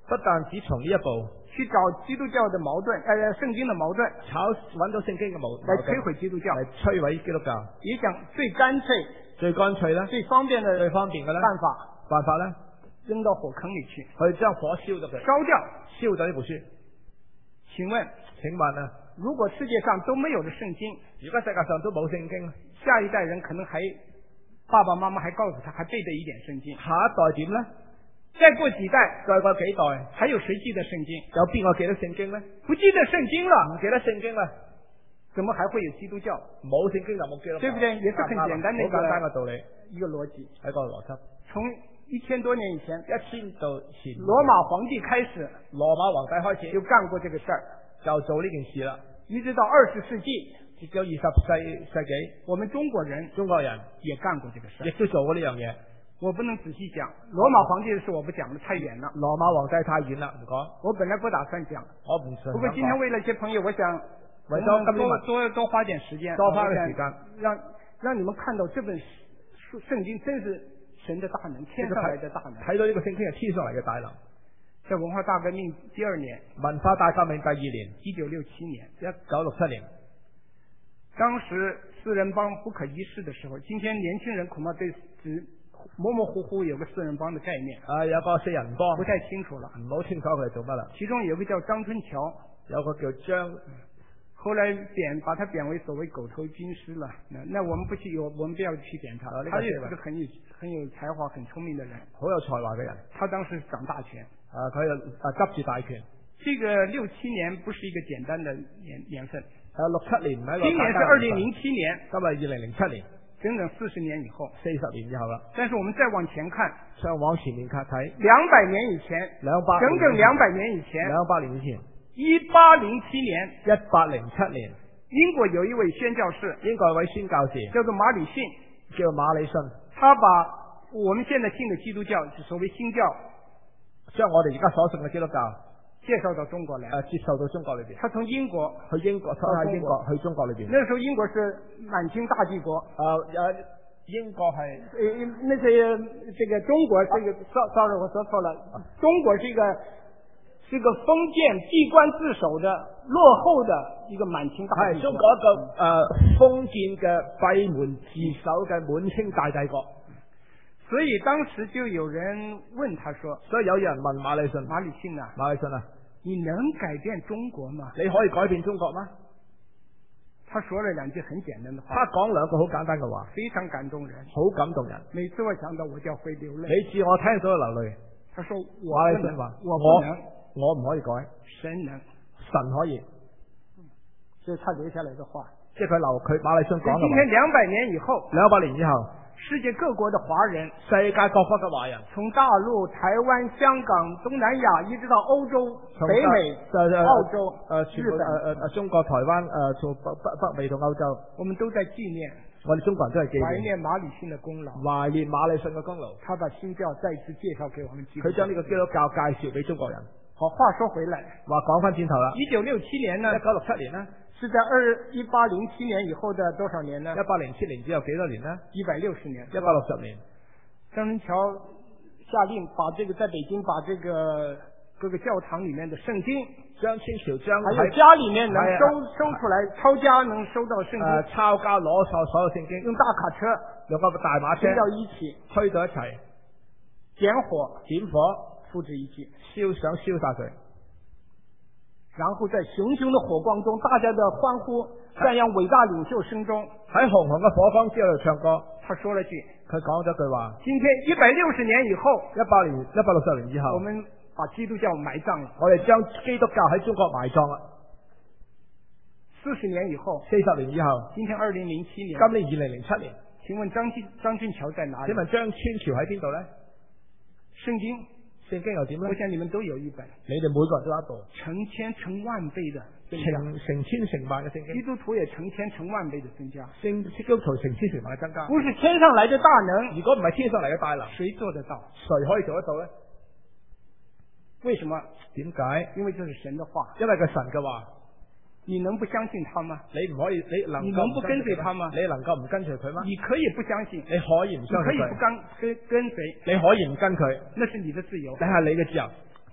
不但只從呢一步去找基督教的矛盾，呃，聖經的矛盾， 炒揾到聖經嘅矛來摧矛盾毀基督教， 嚟摧毀基督教。 也想最乾脆、 最乾脆咧， 最方便的最方便嘅咧辦法， 辦法咧， 扔到火坑裏去， 去將火燒咗佢， 燒掉。 燒咗呢部書。 請問， 請問啊， 如果世界上都沒有了聖經， 如果世界上都冇聖經， 下一代人可能還爸爸媽媽還告訴他還背得一點聖經， 下一代點咧？ 再過幾代， 再過幾代， 還有誰記得聖經？ 有邊個記得聖經咧？ 不記得聖經了， 唔記得聖經啦， 怎麼還會有基督教？ 冇聖經就冇基督教， 對不對？也是很簡單的一個好簡單嘅道理， 一個邏輯， 係個邏輯。 從一千多年以前， 一千到前羅馬皇帝開始羅馬皇帝開始就幹過這個事兒， 就做呢件事啦。 一直到二十世紀， 直到二十世世紀， 我們中國人中國人也幹過這個事亦兒。 都做過呢樣嘢。 我不能仔細講，羅馬皇帝的事我不講得太遠了。 羅馬皇帝太遠啦，唔講。 我本來不打算講， 我唔想講。 不過今天為了一些朋友，我想為咗今天多多多花點時間， 多花點時間， 讓讓你們看到這本書聖經真是神的大能，天上來的大能。 睇到呢個聖經係天上嚟嘅大能。 在文化大革命第二年， 文化大革命第二年， 一九六七年， 一九六七年， 當時四人幫不可一世的時候，今天年輕人恐怕對只模模糊糊有個四人幫的概念， 啊，有個四人幫， 不太清楚了， 唔好清楚佢哋做乜啦。 其中有個叫張春橋， 有個叫張， 後來貶把他貶為所謂狗頭軍師了。那那我們不去，我我們不要去貶他。他也是個很有很有才華、很聰明的人， 好有才華嘅人。 他當時掌大權， 啊，佢又啊執住大權。 這個六七年不是一個簡單的年年份。 啊，六七年唔係一個簡單嘅年份。 今年是二零零七年， 今日二零零七年， 整整四十年以後， 四十年以後啦。 但是我們再往前看， 再往前面看睇， 兩百年以前， 兩百整整兩百年以前， 兩百年以前， 一八零七年， 一八零七年， 英國有一位宣教士， 英國有位宣教士叫做馬里遜， 叫馬里遜， 他把我們現在信的基督教，所謂新教， 將我哋而家所信嘅基督教介紹到中國來， 誒接受到中國裏邊。 他從英國去英國，喺英國去中國裏邊。 那時候英國是滿清大帝國， 誒誒，英國係誒，那些這個中國這個，sorry，我說錯了，中國是一個是一個封建閉關自守的落後的一個滿清大帝國。 係中國一個誒封建嘅閉門自守嘅滿清大帝國。 所以當時就有人問他說， 所以有人問馬里遜， 馬里遜啊， 馬里遜啊， 你能改變中國嗎？ 你可以改變中國嗎？ 他說了兩句很簡單的話， 他講兩個好簡單嘅話， 非常感動人， 好感動人。 每次我想到我就會流淚。 每次我聽到流淚。 他說我馬里遜話， 我不能， 我唔可以改， 神能， 神可以。 這是他留下來的話。 即係佢留佢馬里遜講嘅話。 今天兩百年以後， 兩百年以後， 世界各國的華人， 世界各國嘅華人， 從大陸、台灣、香港、東南亞，一直到歐洲、北美、澳洲、 誒全部誒誒誒中國、台灣誒從北北北美同歐洲， 我們都在紀念， 我哋中國人都係紀懷念念馬里遜的功勞， 懷念馬里遜嘅功勞。 他把新教再次介紹給我們基督徒， 佢將呢個基督教介紹俾中國人。 好，話說回來， 話講翻轉頭啦， 一九六七年呢？ 一九六七年呢？ 是在二一八零七年以後的多少年呢？ 一八零七年之後幾多年呢？ 一百六十年， 一百六十年。 張春橋下令把這個在北京把這個各個教堂裏面的聖經， 張春橋將還有家裏面能收收出來，抄家能收到聖經， 誒抄家攞晒所有聖經， 用大卡車， 用個大馬車推到一起， 推到一齊， 點火， 點火， 付之一炬， 燒想燒晒佢。 然後在熊熊的火光中，大家的歡呼讚揚偉大領袖聲中， 喺紅紅嘅火光之後唱歌。 他說了句， 佢講咗句話： 今天一百六十年以後， 一百年一百六十年以後， 我們把基督教埋葬了。 我哋將基督教喺中國埋葬啦。 四十年以後， 四十年以後， 今天二零零七年， 今年二零零七年， 請問張俊張俊橋在哪裏？ 請問張春橋喺邊度呢？ 聖經。 聖經又點呢？ 我想你們都有一本， 你哋每個人都有一部， 成千成萬倍的增成加， 成千成萬嘅聖經， 基督徒也成千成萬倍的增加， 聖基督徒成千成萬嘅增加， 不是天上來的大能， 如果唔係天上嚟嘅大能， 誰做得到？ 誰可以做得到呢？ 為什麼？ 點解？ 因為這是神的話， 因為個神嘅話。 你能不相信他嗎？ 你唔可以，你能你能不跟隨他嗎？ 你能夠唔跟隨佢嗎？ 你可以不相信， 你可以唔相信佢， 你可以不跟跟跟隨， 你可以唔跟佢， 那是你的自由。 你係你嘅自由。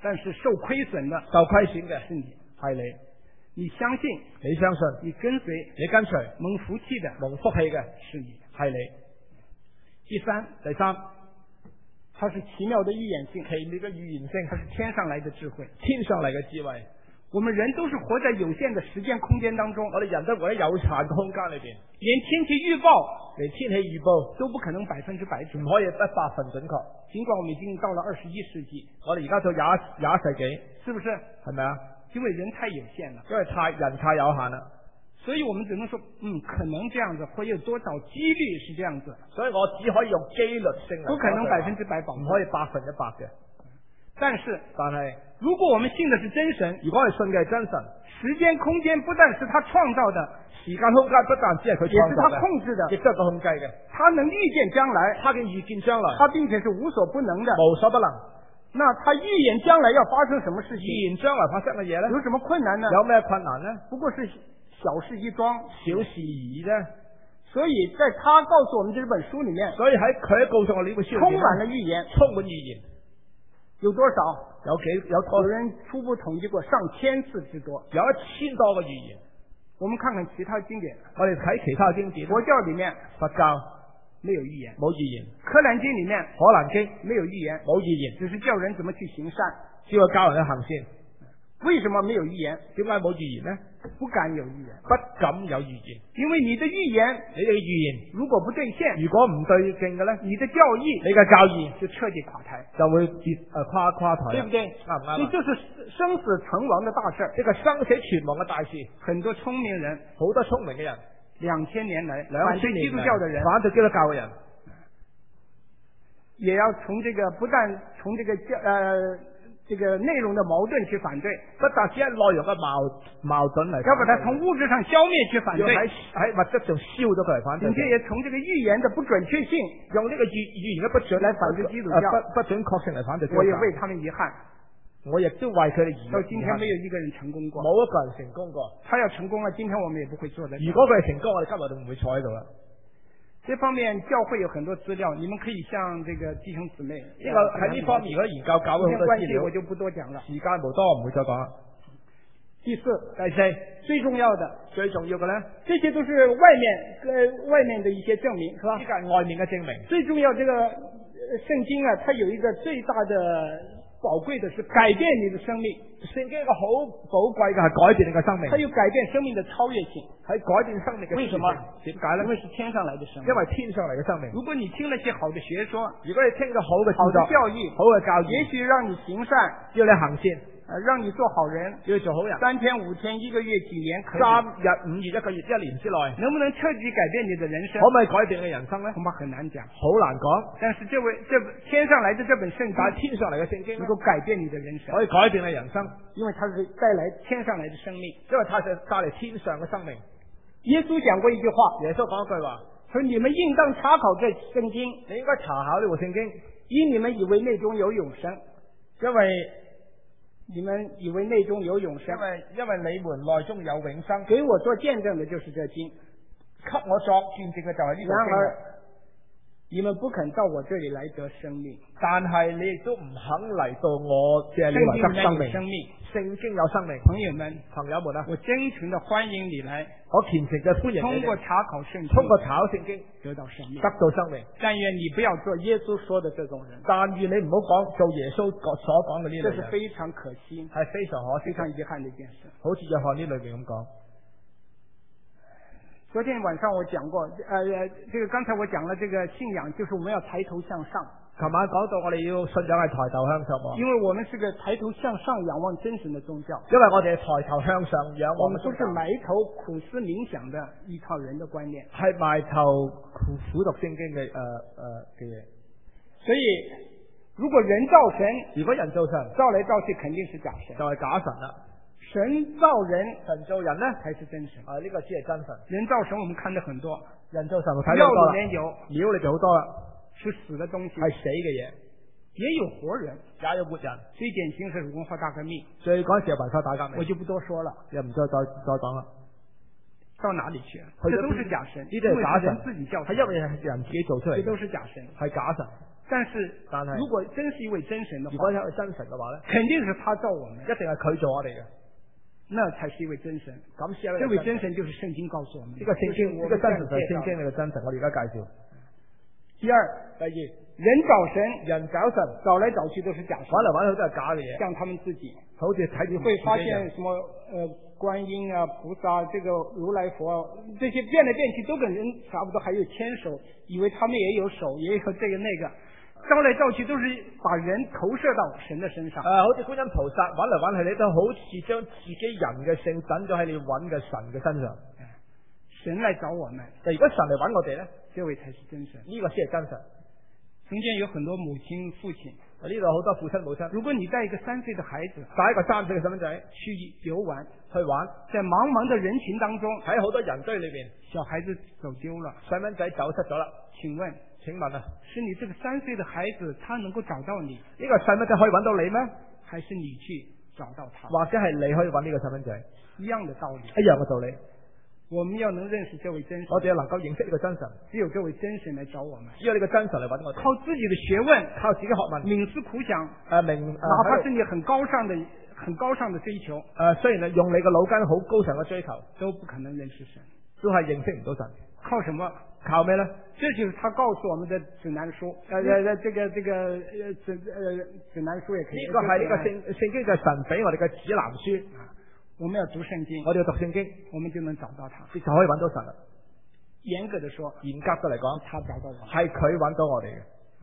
但是受亏损的受虧損嘅是你。 係你， 你相信， 你相信， 你跟隨， 你跟隨， 蒙福氣的蒙福氣嘅是你。 係你。 第三， 第三， 它是奇妙的預言性， 奇妙嘅預言性， 它是天上來的智慧。 天上嚟嘅智慧。 我們人都是活在有限的時間空間當中， 我哋人都活喺有限嘅空間裏邊， 連天氣預報連天氣預報都不可能百分之百準， 唔可以得百分準確。 儘管我們已經到了二十一世紀， 我哋而家到廿廿一世紀， 是不是？ 係咪啊？ 因為人太有限了， 因為太人太有限啦， 所以我們只能說，嗯，可能這樣子，會有多少幾率是這樣子， 所以我只可以用機率性嚟， 不可能百分之百保證， 唔可以百分一百嘅。 但是， 但係如果我們信的是真神， 如果係信嘅係真神， 時間空間不但是他創造的， 時間空間不但只係佢也是他創造嘅， 控制的， 亦都係佢控制嘅。 他能預見將來， 他嘅預見將來， 他並且是無所不能的。 無所不能。 那他預言將來要發生什麼事情？ 預言將來發生嘅嘢咧， 有什麼困難呢？ 有咩困難呢？ 不過是小事一樁， 小事而已啫。 所以在他告訴我們這本書裏面， 所以喺佢告訴我呢本書裏面， 充滿了預言， 充滿預言。 有多少？ 有幾有有人初步統計過上千次之多， 有一千多個預言。 我們看看其他經典， 我哋睇其他經典， 佛教裏面佛教沒有預言， 冇預言； 柯南經裏面可蘭經沒有預言， 冇預言， 只是叫人怎麼去行善。 只要教人去行善。 為什麼沒有預言？ 點解冇預言呢？ 不敢有預言， 不敢有預言， 因為你的預言， 你嘅預言如果不對現， 如果唔對勁嘅咧， 你的教義， 你嘅教義就徹底垮台， 就會跌誒垮垮台， 對不對？ 啱唔啱？ 這就是生死存亡的大事， 呢個生死存亡嘅大事。 很多聰明人， 好多聰明嘅人， 兩千年來兩反對基督教的人， 反對基督教嘅人， 也要從這個不但從這個教呃。這個內容的矛盾去反對， 不但只係內容嘅矛矛盾嚟， 要把它從物質上消滅去反對， 喺喺物質上燒咗佢嚟反對， 並且也從這個預言的不準確性， 用呢個預預言嘅不準來反對基督教， 不不準確性嚟反對基督教。 我也為他們遺憾， 我亦都為佢哋遺憾。 到今天沒有一個人成功過， 冇一個人成功過。 他要成功了，今天我們也不會坐在。 如果佢係成功，我哋今日就唔會坐喺度啦。 這方面教會有很多資料，你們可以向這個弟兄姊妹。 呢個喺呢方面，如果研究教會好多資料， 我就不多講了。 時間無多，我唔會再講啦。 第四， 第四， 最重要的， 最重要嘅咧， 這些都是外面呃外面的一些證明，是吧？ 呢個係外面嘅證明。 最重要，這個聖經啊，它有一個最大的寶貴的是改變你的生命。 聖經一個好寶貴嘅係改變你嘅生命， 它有改變生命的超越性， 係改變生命嘅。 為什麼？ 點解咧？ 因為是天上來的生命， 因為天上嚟嘅生命。 如果你聽了些好的學說， 如果你聽咗好嘅好的教義， 好嘅教義， 也許讓你行善， 要你行善， 呃，讓你做好人， 要做好人， 三天五天一個月幾年可以， 三日五月一個月一年之內， 能不能徹底改變你的人生？ 可唔可以改變你嘅人生咧？ 恐怕很難講， 好難講。 但是這位這天上來的這本聖經， 但係天上嚟嘅聖經能夠改變你的人生， 可以改變你人生， 因為它是帶來天上來的生命， 因為它是帶嚟天上嘅生命。 耶穌講過一句話， 耶穌講一句話， 說你們應當查考這聖經， 你應該查考呢部聖經， 因你們以為內中有永生， 因為你們以為內中有永生， 因為因為你們內中有永生， 給我做見證的就是這經， 給我作見證嘅就係呢部經。 然而你們不肯到我這裏來得生命， 但係你亦都唔肯嚟到我這裏來得生命。 生命， 聖經有生命。 朋友們， 朋友們啊， 我真誠的歡迎你來， 我虔誠嘅歡迎你通過查考聖經， 通過查考聖經得到生命， 得到生命。 但願你不要做耶穌說的這種人， 但願你唔好講做耶穌所講嘅呢類人， 這是非常可惜， 係非常可惜、 非常遺憾的一件事。 好似約翰呢裏面咁講。 昨天晚上我講過，呃，這個剛才我講了，這個信仰就是我們要抬頭向上。 琴晚講到我哋要信仰係抬頭向上喎， 因為我們是個抬頭向上仰望真神的宗教。 因為我哋係抬頭向上仰望， 我們都是埋頭苦思冥想的一套人的觀念， 係埋頭苦苦讀聖經嘅誒誒嘅嘢。 所以如果人造神， 如果人造神， 造來造去肯定是假神， 就係假神啦。 神造人， 神造人呢才是真神。 啊，呢個只係真神。 人造神我們看得很多， 人造神我睇到好多啦， 廟裏面有， 廟裏就好多啦， 是死的東西， 係死嘅嘢， 也有活人， 也有活人。 最典型是文化大革命， 最嗰陣時係文化大革命， 我就不多說了， 又唔再再再講啦。 到哪裏去？這都是假神， 呢啲係假神， 自己叫， 係因為係人自己做出嚟， 這都是假神， 係假神。 但是但係如果真是一位真神的話， 如果係真神嘅話咧， 肯定是他造我們， 一定係佢做我哋嘅， 那才是一位真神。 咁先係這位真神就是聖經告訴我們的， 呢個聖經，呢個真神就係聖經嘅真神，我哋而家介紹。 第二， 第二， 人找神， 人找神， 找來找去都是假神， 玩嚟玩去都係假嘅嘢， 像他們自己， 好似睇住會發現什麼呃觀音啊、菩薩、這個如來佛這些變來變去都跟人差不多，還有牽手，以為他們也有手，也有這個那個，招來招去都是把人投射到神的身上。 誒、呃，好似觀音菩薩玩嚟玩去，你都好似將自己人嘅性等咗喺你揾嘅神嘅身上。 神來找我們， 但如果神嚟揾我哋咧， 這位才是真神。 呢個先係真神。 中間有很多母親、父親， 呢度好多父親母親。 如果你帶一個三歲的孩子， 帶一個三歲嘅細蚊仔去遊玩， 去玩， 在茫茫的人群當中， 喺好多人堆裏邊， 小孩子走丟了， 細蚊仔走失咗啦。 請問， 請問啊， 是你這個三歲的孩子，他能夠找到你？ 呢個細蚊仔可以揾到你咩？ 還是你去找到他？ 或者係你可以揾呢個細蚊仔？ 一樣的道理， 一樣嘅道理。 我們要能認識這位真神， 我哋要能夠認識呢個真神， 只有這位真神來找我們， 只有呢個真神嚟揾我哋。 靠自己的學問， 靠自己學問， 冥思苦想， 誒明， 哪怕是你很高尚的、很高尚的追求， 誒雖然係用你個腦筋好高尚嘅追求， 都不可能認識神， 都係認識唔到神。 靠什麼？ 靠咩呢？ 這就是他告訴我們的指南書，呃呃，這個這個呃指呃指南書也可以。 呢個係呢個聖聖經就係神俾我哋嘅指南書。 我們要讀聖經， 我哋要讀聖經， 我們就能找到他， 就可以揾到神啦。 嚴格的說， 嚴格嘅嚟講， 他找到我， 係佢揾到我哋嘅。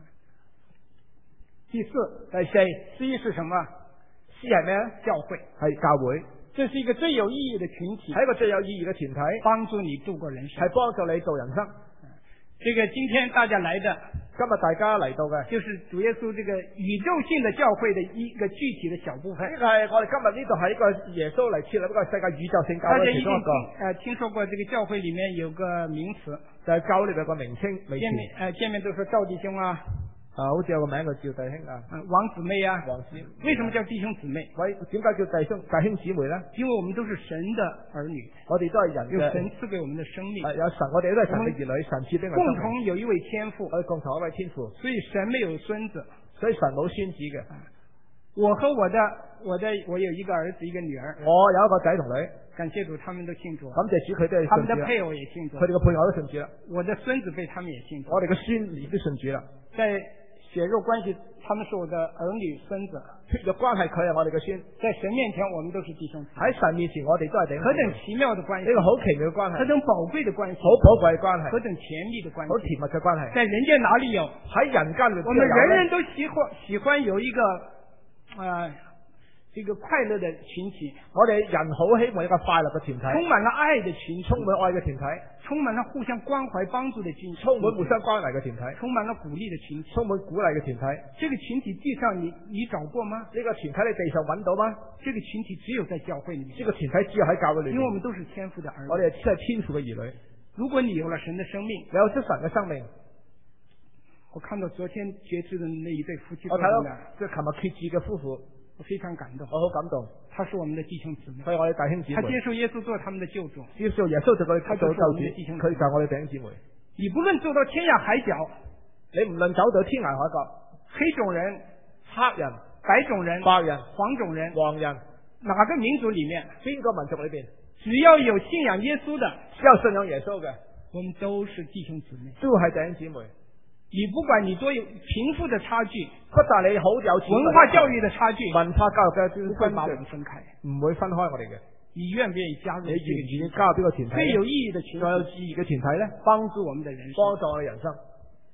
第四， 第四 ，C是什麼 ？C係咩？ 教會， 係教會。 這是一個最有意義的群體， 係一個最有意義嘅團體， 幫助你度過人生， 係幫助你做人生。 這個今天大家來的， 今日大家嚟到嘅， 就是主耶穌這個宇宙性的教會的一個具體的小部分。 呢個係我哋今日呢度係一個耶穌嚟設立一個世界宇宙性教會其中一個。 呃，聽說過這個教會裏面有個名詞， 就係教會裏邊有個名稱，名見面呃見面都說趙弟兄啊。 啊，好似有個名叫趙弟兄啊， 王姊妹啊， 王姊， 為什麼叫弟兄姊妹？ 喂，點解叫弟兄弟兄姊妹呢？ 因為我們都是神的兒女， 我哋都係人嘅， 有神賜給我們的生命， 有神，我哋都係神嘅兒女，神賜俾我哋共同有一位天父， 我哋共同一位天父， 所以神沒有孫子， 所以神冇孫子嘅。 我和我的我的我有一個兒子一個女兒， 我有一個仔同女， 感謝主，他們都信主， 感謝主佢都係信主， 他們的配偶也信主， 佢哋嘅配偶都信主啦， 我的孫子被他們也信主， 我哋嘅孫兒都信主啦， 在血肉關係，他們是我的兒女孫子， 血肉關係佢係我哋嘅孫， 在神面前我們都是弟兄姊妹， 喺神面前我哋都係弟兄姊妹， 何等奇妙的關係， 呢個好奇妙嘅關係， 何等寶貴的關係， 好寶貴嘅關係， 何等甜蜜的關係， 好甜蜜嘅關係， 在人間哪裏有？ 喺人間裏邊， 我們人人都喜歡喜歡有一個啊、呃，這個快樂的群體， 我哋人好希望一個快樂嘅團體， 充滿了愛的群體， 充滿愛嘅團體， 充滿了互相關懷幫助的群體， 充滿互相關懷嘅團體， 充滿了鼓勵的群體， 充滿鼓勵嘅團體。 這個群體地上你你找過嗎？ 呢個團體你地上揾到嗎？ 這個群體只有在教會裏面。 呢個團體只有喺教會裏面。 因為我們都是天父的兒女。 我哋係真係天父嘅兒女。 如果你有了神的生命， 你有咗神嘅生命。 我看到昨天決志的那一對夫妻， 我睇到即係琴日決志嘅夫婦， 我非常感動。 我好感動。 他是我們的弟兄姊妹， 所以我哋弟兄姊妹。 他接受耶穌做他們的救主， 接受耶穌做佢做救主，佢就係我哋弟兄姊妹。 你不論走到天涯海角， 你唔論走到天涯海角， 黑種人、 黑人、 白種人、 白人、 黃種人、 黃人， 哪個民族裏面， 邊個民族裏邊， 只要有信仰耶穌的， 只要信仰耶穌嘅， 我們都是弟兄姊妹， 都係弟兄姊妹。 你不管你多有貧富的差距， 不但你好有錢， 文化教育的差距， 文化教育嘅不會把我們分開， 唔會分開我哋嘅。 你願唔願意加入？ 你願唔願意加入呢個團體？ 最有意義的群體， 最有意義嘅團體咧， 幫助我們的人生， 幫助我哋人生。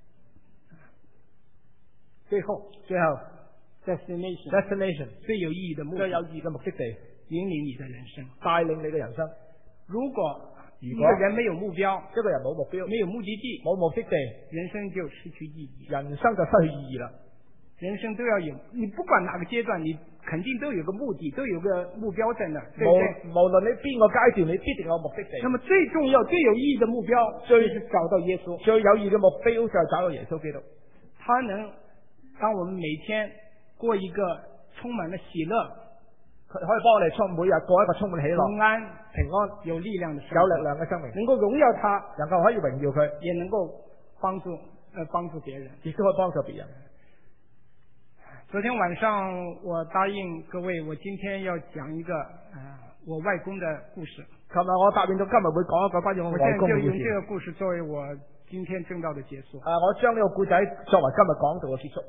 最後， 最後 destination destination 最有意義的目的， 最有意義嘅目的地， 引領你的人生， 帶領你嘅人生。 如果如果一個人沒有目標， 一個人冇目標， 沒有目的地， 冇目的地， 人生就失去意義， 人生就失去意義啦。 人生都要有，你不管哪個階段，你肯定都有個目的，都有個目標在那，對不對？ 無論你邊個階段，你必定有目的地。 那麼最重要、最有意義的目標，就是找到耶穌。 最有意義嘅目標就係找到耶穌基督。 他能讓我們每天過一個充滿了喜樂， 佢可以幫我哋充每日過一個充滿喜樂、 平安、 平安、 有力量的生有力量嘅生命， 能夠榮耀他， 能夠可以榮耀佢， 也能夠幫助呃帮助别人。 亦都可以幫助別人。 昨天晚上我答應各位，我今天要講一個呃我外公的故事。 琴日我答應到今日會講一個關於我我現在外公嘅故就用這事。 個故事作為我今天正道的結束。 啊，我將呢個故仔作為今日講道嘅結束。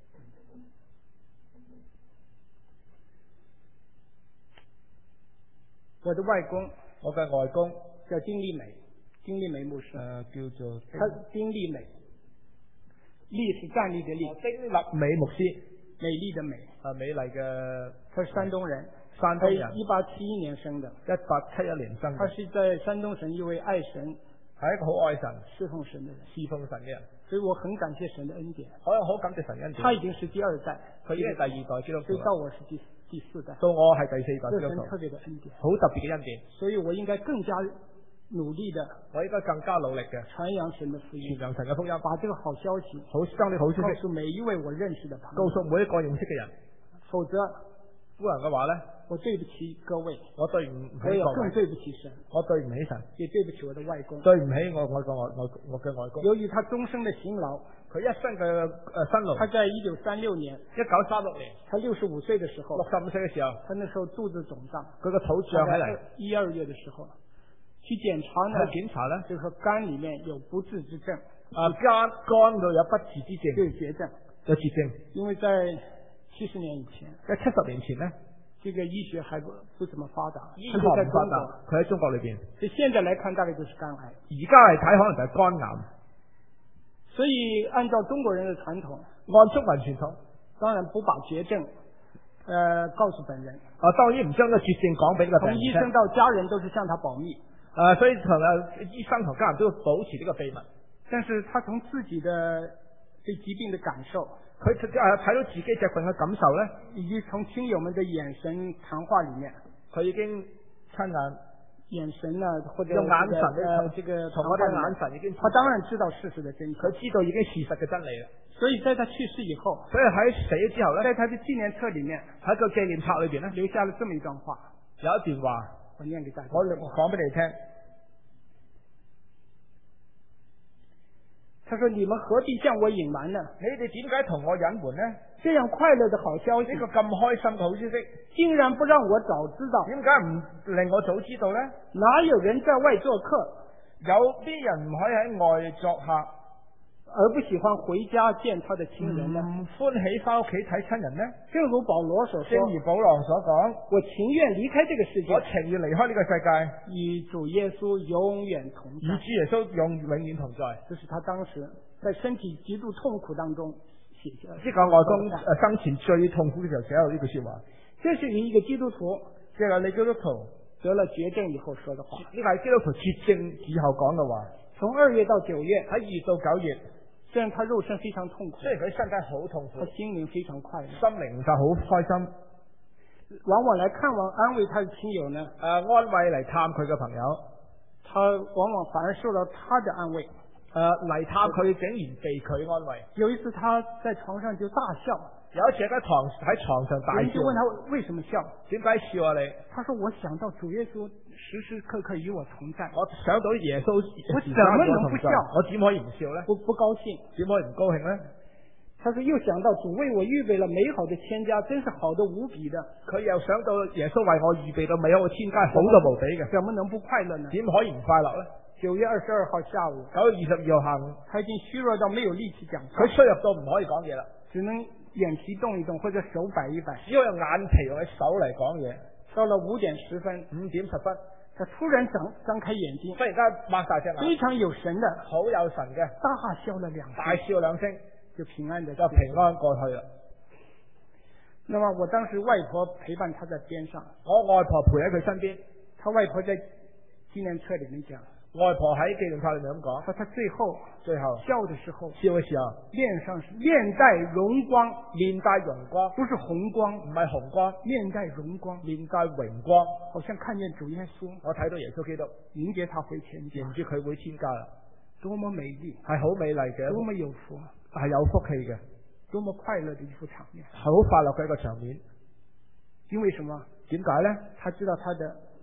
我的外公， 我嘅外公叫丁立美，丁立美牧師。 誒、呃、叫做他丁立美，立是站立的立， 丁立美牧師， 美麗的美。 啊，美麗嘅他是山東人， 山東人， 一八七一年生的。 一八七一年生嘅。 他是在山東省一位愛神、 係一個好愛神、 侍奉神的人， 侍奉神嘅人。 所以我很感謝神的恩典。 我好感謝神恩典。 他已經是第二代， 佢已經係第二代基督徒啦， 所以到我是第第四代， 到我係第四代這基督徒， 神特別的恩典。 好特別嘅恩典。 所以我應該更加努力的我應該更加努力嘅傳揚神的福音， 傳揚神嘅福音， 把這個好消息好將啲好消息告訴每一位我認識的朋告友。 訴每一個認識嘅人。 否則， 不然嘅話咧， 我對不起各位， 我對唔起我也更各位， 對不起神， 我對唔起神， 也對不起我的外公。 對唔起我我個外我我嘅外公。 由於他終生的辛勞， 佢一生嘅誒辛勞。 他在一九三六年， 一九三六年， 他六十五歲的時候六，十五歲嘅時候， 他那時候肚子腫脹， 佢個肚脹起嚟， 一二月的時候去檢查呢， 去檢查咧， 就說肝裏面有不治之症， 啊肝肝度有不治之症， 有絕症。 有絕症。 因為在七十年以前， 喺七十年前咧， 這個醫學還不不怎麼發達， 醫學特別在唔發達中國，， 佢喺中國裏邊， 所以現在來看大概就是肝癌。 而家嚟睇可能就係肝癌。 所以按照中國人的傳統， 按中國人傳統， 當然不把絕症，呃，告訴本人。 啊當然唔將個絕症講俾呢個病人聽。 從醫生到家人都是向他保密。 啊，所以同啊醫生同家人都要保持呢個秘密。 但是他從自己的對疾病的感受， 佢啊睇到自己隻病嘅感受咧， 以及從親友們的眼神談話裏面， 佢已經親眼眼神啊，或者用眼神呃這個同我哋眼神已經， 他當然知道事實的真相。 佢知道已經事實嘅真理啦。 所以在他去世以後， 所以喺死咗之後咧， 在他的紀念冊裏面喺個紀念冊裏邊咧， 留下了這麼一段話， 有一段話， 我念給大家。 我我講俾你聽。 他說：你們何必向我隱瞞呢？ 你哋點解同我隱瞞呢？ 這樣快樂的好消息， 呢個咁開心嘅好消息， 竟然不讓我早知道。 點解唔令我早知道呢？ 哪有人在外做客， 有啲人唔可以喺外作客， 而不喜歡回家見他的親人呢？ 唔歡喜翻屋企睇親人呢？ 正如保羅所說， 正如保羅所講， 我情願離開這個世界， 我情願離開呢個世界， 與主耶穌永遠同在。 與主耶穌永永遠同在。 這是他當時在身體極度痛苦當中寫下的。 即係我外公誒生前最痛苦嘅時候寫到呢句說話。 這是你一個基督徒， 即係你基督徒得了絕症以後說的話。 呢個係基督徒絕症以後講嘅話。 從二月到九月， 喺二到九月， 雖然他肉身非常痛苦， 雖然佢身體好痛苦， 他心靈非常快樂， 心靈就好開心。 往往來看望安慰他的親友呢， 誒、安慰嚟探佢嘅朋友， 他往往反而受到他的安慰。 誒嚟探佢竟然被佢安慰。 有一次他在床上就大笑， 有一次喺床喺床上大笑， 人就問他為什麼笑， 點解笑啊你？ 他說我想到主耶穌時時刻刻與我同在， 我想到耶穌我怎麼能不笑？ 我點可以唔笑呢？ 不不高興， 點可以唔高興呢？ 他說又想到主為我預備了美好的千家，真是好得無比的。 佢又想到耶穌為我預備到美好嘅千家，好到無比嘅， 怎麼能不快樂呢？ 點可以唔快樂呢？ 九月二十二號下午， 九月二十二號下午， 他已經虛弱到沒有力氣講， 佢衰弱到唔可以講嘢啦， 只能眼皮動一動或者手擺一擺， 只可以用眼皮用佢手嚟講嘢。 到了五點十分， 五點十分， 他突然張張開眼睛， 忽然間擘大隻眼， 非常有神的， 好有神嘅， 大笑了兩聲， 大笑兩聲， 就平安的就平安過去啦。 那麼我當時外婆陪伴他在邊上， 我外婆陪喺佢身邊， 他外婆在紀念冊裏面講， 外婆喺紀念冊裏面咁講， 說他最後最後笑的時候， 笑嘅時候， 臉上是面帶榮光， 面帶榮光， 不是紅光， 唔係紅光， 面帶榮光， 面帶榮光， 好像看見主耶穌， 我睇到耶穌基督迎接他回天家， 迎住佢會天家啦， 多麼美麗， 係好美麗嘅， 多麼有福， 係有福氣嘅， 多麼快樂的一幅場面， 好快樂嘅一個場面。 因為什麼？ 點解呢？ 他知道他的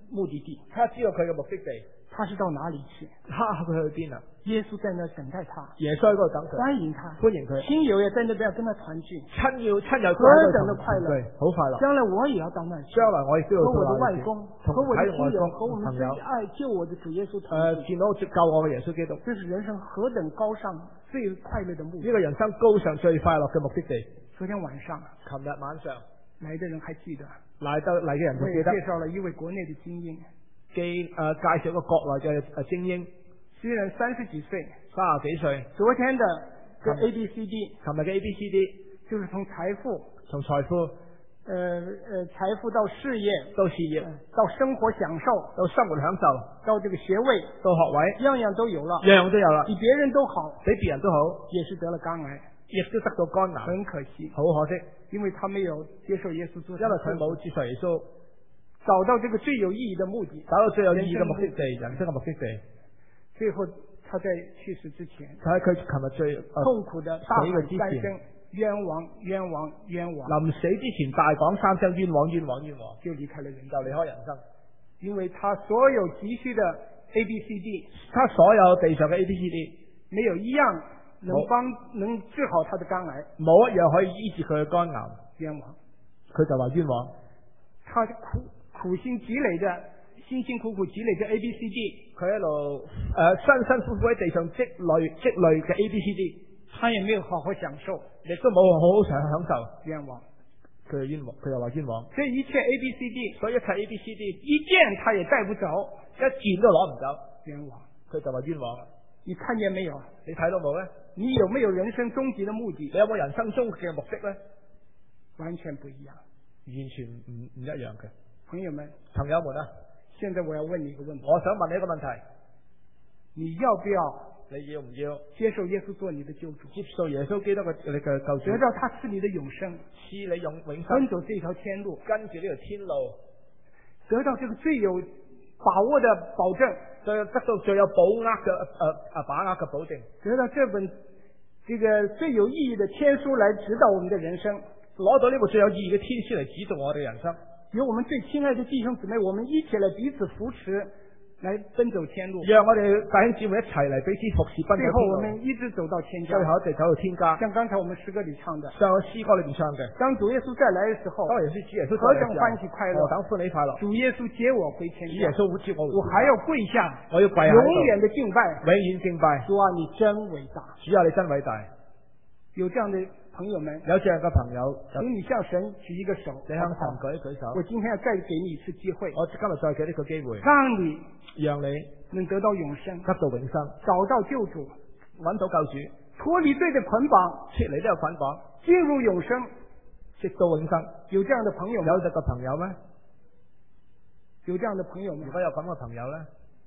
目的地， 他知道佢嘅目的地， 他是到哪里去？ 哈佢去邊啊？ 耶穌在那等待他， 耶穌喺嗰度等佢， 歡迎他， 歡迎佢。 親友也在那邊跟他團聚， 親友親友都何喺度等的快樂對，好快樂。 將來我也要到那去， 將來我亦都要和我的到那裏外公、 同和我的睇外親友、和我們最公朋友， 愛救我的主耶穌誒團聚。 見到救我嘅耶穌基督， 這是人生何等高尚、最快樂的目的。 呢個人生高尚最快樂嘅目的地。 昨天晚上， 琴日晚上來的人還記得， 嚟得嚟嘅人就我也記得介紹了一位國內的精英， 記誒、呃、介紹一個國內嘅誒精英， 雖然三十幾歲， 三十幾歲， 昨天的個琴 A B C D 琴日嘅 A B C D 就是從財富， 從財富呃呃財富到事業， 到事業， 呃到生活享受， 到生活享受， 到這個學位， 到學位， 樣樣都有了， 樣樣都有啦， 比別人都好， 比別人都好， 也是得了肝癌， 亦都得到肝癌， 很可惜， 好可惜， 因為他沒有接受耶穌做， 因為佢冇接受耶穌， 找到這個最有意義的目的， 找到最有意義嘅目的地，人生嘅目的地。 最後他在去世之前， 喺佢琴日最、呃、 痛苦的大喊死嘅之前三聲冤枉冤枉冤枉， 臨死之前大講三聲冤枉冤枉冤枉， 就離開了人就離開人生。 因為他所有急需的 A B C D， 他所有地上嘅 A B C D， 沒有一樣能幫能治好他的肝癌， 冇一樣可以醫治佢嘅肝癌， 冤枉。 佢就話冤枉。 他苦苦心積累的，辛辛苦苦積累的 A B C D， 佢一路誒辛辛苦苦喺地上積累積累嘅 A B C D， 他也沒有好好享受， 亦都冇好好享享受， 冤枉。 佢就冤枉，佢就話冤枉。 這一切 A B C D， 所以一切 A B C D 一件他也帶不走， 一件都攞唔走， 冤枉。 佢就話冤枉。 你看見沒有？ 你睇到冇咧？ 你有沒有人生終極的目的？ 你有冇人生終極嘅目的咧？ 完全不一樣， 完全唔唔一樣嘅。 朋友們， 朋友們啊， 現在我要問你一個問題， 我想問你一個問題， 你要不要你要唔要接受耶穌做你的救主， 接受耶穌基督嘅你嘅救主， 得到他賜你的永生， 賜你永永生， 跟走這條天路， 跟住呢條天路， 得到這個最有把握的保證， 最得到最有把握嘅誒誒把握嘅保證， 得到這本這個最有意義的天書來指導我們的人生， 攞到呢部最有意義嘅天書嚟指導我哋人生。 由我們最親愛的弟兄姊妹，我們一起來彼此扶持，來奔走天路。 讓我哋弟兄姊妹一齊嚟彼此服侍，奔走天路。 最後我們一直走到天家。 最後一直走到天家。 像剛才我們詩歌裏唱的。 像詩歌裏面唱嘅。 當主耶穌再來的時候， 當耶穌主耶穌何等歡喜快樂！ 何等歡喜快樂！ 主耶穌接我回天家。 主耶穌接我回天家。 我還要跪下， 我要跪下， 永遠的敬拜， 永遠敬拜。 主啊，你真偉大！ 主啊，你真偉大！ 有這樣的朋友們， 有這樣嘅朋友， 請你向神舉一個手， 你向神舉一舉手。 我今天要再給你一次機會， 我今日再給呢個機會， 讓你讓你能得到永生， 得到永生， 找到救主， 揾到救主， 脫離罪的捆綁， 脫離呢個捆綁， 進入永生， 直到永生。 有這樣的朋友嗎？ 有這個朋友咩？ 有這樣的朋友嗎？ 如果有咁嘅朋友咧，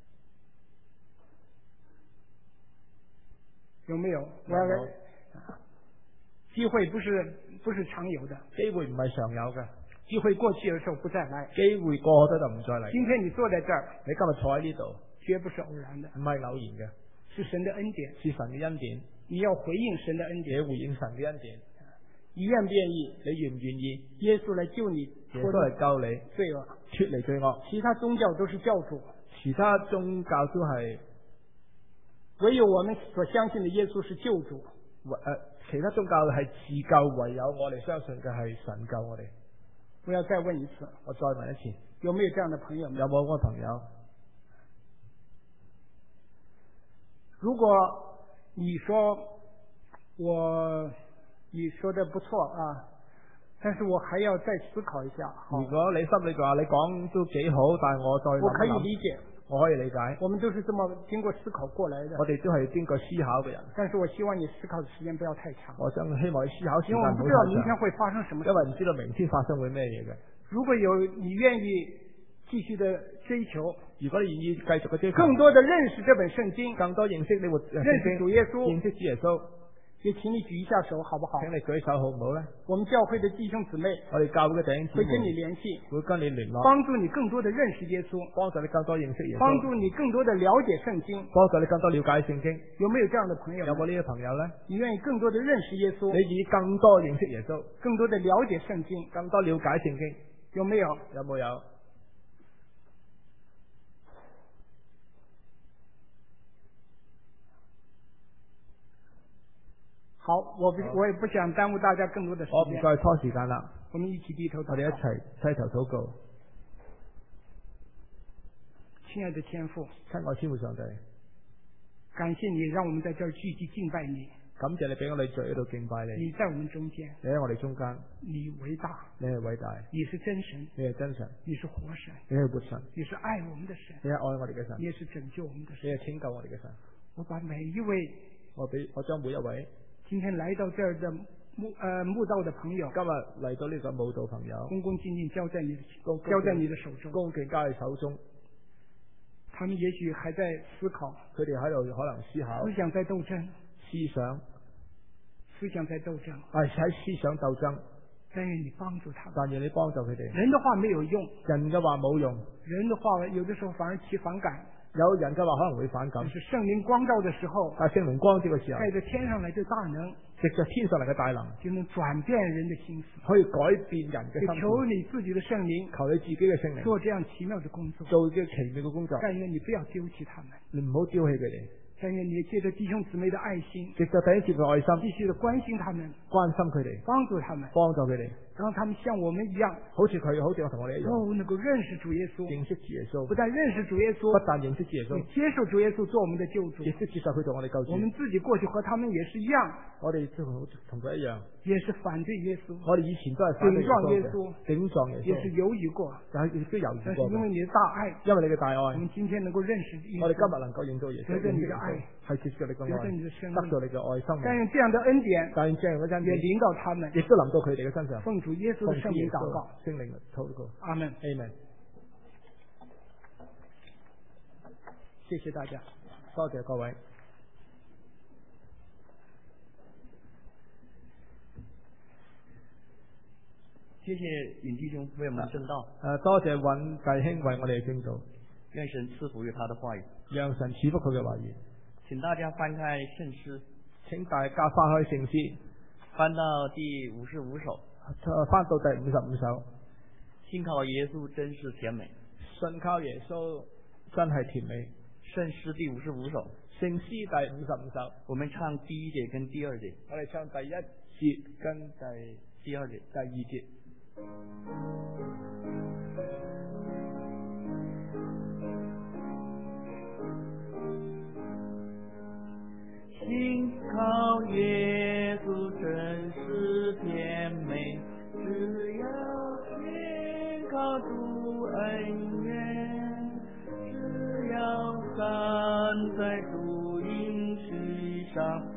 有沒有？我要來。機會不是不是常有的， 機會唔係常有嘅， 機會過去的時候不再來， 機會過咗就唔再嚟。 今天你坐在這兒， 你今日坐喺呢度， 絕不是偶然的， 唔係偶然嘅， 是神的恩典， 是神嘅恩典。 你要回應神的恩典， 你要回應神嘅恩典， 你願不願意？ 你願唔願意？ 耶穌來救你， 耶穌嚟救你， 罪惡， 脫離罪惡。 其他宗教都是教主， 其他宗教都係， 唯有我們所相信的耶穌是救主。 誒、呃，其他宗教係自救，唯有我哋相信嘅係神救我哋。 我要再問一次， 我再問一次， 有沒有這樣的朋友？ 有冇嗰個朋友？ 如果你說我你說的不錯啊，但是我還要再思考一下。 如果你心裏話你講都幾好，但係我再諗諗， 我可以理解。 我可以理解， 我們都是這麼經過思考過來的。 我哋都係經過思考嘅人。 但是我希望你思考的時間不要太長。 我想希望你思考時間唔好太長。 因為我們不知道明天會發生什麼事。 因為唔知道明天發生會咩嘢嘅。 如果有你願意繼續的追求， 如果你願意繼續嘅追求， 更多的認識這本聖經， 更多認識呢個認識主耶穌， 認識主耶穌。 也請你舉一下手，好不好？ 請你舉手好唔好呢？ 我們教會的弟兄姊妹， 我哋教會嘅弟兄姊妹會跟你聯繫， 會跟你聯絡， 幫助你更多的認識耶穌， 幫助你更多認識耶穌， 幫助你更多的了解聖經， 幫助你更多了解聖經。 有沒有這樣的朋友？ 有冇呢個朋友呢？ 你願意更多的認識耶穌， 你願意更多認識耶穌， 更多的了解聖經， 更多了解聖經， 有沒有？ 有冇有？ 好，我不我也不想耽误大家更多的时我唔间。 再拖時間啦， 我们一起低頭禱告。 我哋一齊低頭禱告。 亲爱的天父， 親愛天父上帝， 感谢你让我们在这儿聚集敬拜你。 感謝你俾我哋聚喺度敬拜你。 你在我们中间， 你喺我哋中間， 你伟大， 你係偉大， 你是真神， 你係真神， 你是活神， 你係活神， 你是愛我们的神， 你係愛我哋嘅神， 你也是拯救我们的神。 你係拯救我哋嘅神。 我把每一位我俾我將每一位今天来到这儿的慕呃慕道的朋友， 今日嚟到呢個舞蹈朋友， 恭恭敬敬交在你的恭恭交在你的手中。 恭敬交喺手中。 他们也许还在思考， 佢哋喺度可能思考、 思想在斗争， 思想， 思想在斗争。 係喺思想鬥爭。 但愿你幫助他們。 但願你幫助佢哋。 人的話沒有用， 人嘅話冇用， 人的話有的時候反而起反感。 有人嘅話可能會反感但。是聖靈光照的時候， 但聖靈光照嘅時候， 帶着天上來的大能， 藉着天上嚟嘅大能， 就能轉變人的心思。 可以改變人嘅心。 就求你自己的聖靈， 求你自己嘅聖靈做這樣奇妙的工作。 做啲奇妙嘅工作。 但願你不要丟棄他們， 你唔好丟棄佢哋。 但願你借着弟兄姊妹的愛心， 藉着第一節嘅愛心， 繼續的關心他們， 關心佢哋， 幫助他們， 幫助佢哋， 讓他們像我們一樣， 好似佢，好似我同我哋一樣， 都能夠認識主耶穌， 認識主耶穌。 不但認識主耶穌， 不但認識主耶穌， 也接受主耶穌做我們的救主， 亦都接受佢做我哋救主。 我們自己過去和他們也是一樣， 我哋都同佢一樣， 也是反對耶穌， 我哋以前都係反對耶穌嘅，頂撞耶穌， 也是猶豫過， 但係亦都猶豫過。 但是因為你的大愛， 因為你嘅大愛， 我們今天能夠認識耶穌， 我哋今日能夠認到耶穌， 得着你的愛， 係接受你嘅愛， 得着你的生命， 得到你嘅愛心。 但願這樣的恩典， 但願這樣嘅恩典也臨到他們， 亦都臨到佢哋嘅身上。 奉主耶穌的聖名禱告， 聖靈禱告。 阿門。 Amen。 謝謝大家， 多謝各位。 謝謝尹弟兄為我們證道。 誒，多謝尹弟兄為我哋證道。 願神賜福於他的話語。 讓神賜福佢嘅話語。 請大家翻開聖詩。 請大家翻開聖詩， 翻到第五十五首。 翻到第五十五首。 信靠耶穌真是甜美。 信靠耶穌真係甜美。 聖詩第五十五首。 聖詩第五十五首。 我們唱第一節跟第二節。 我哋唱第一節跟第第二節。 第二節。 信靠耶穌真是甜美，只要信靠主恩願，只要站在主應許上。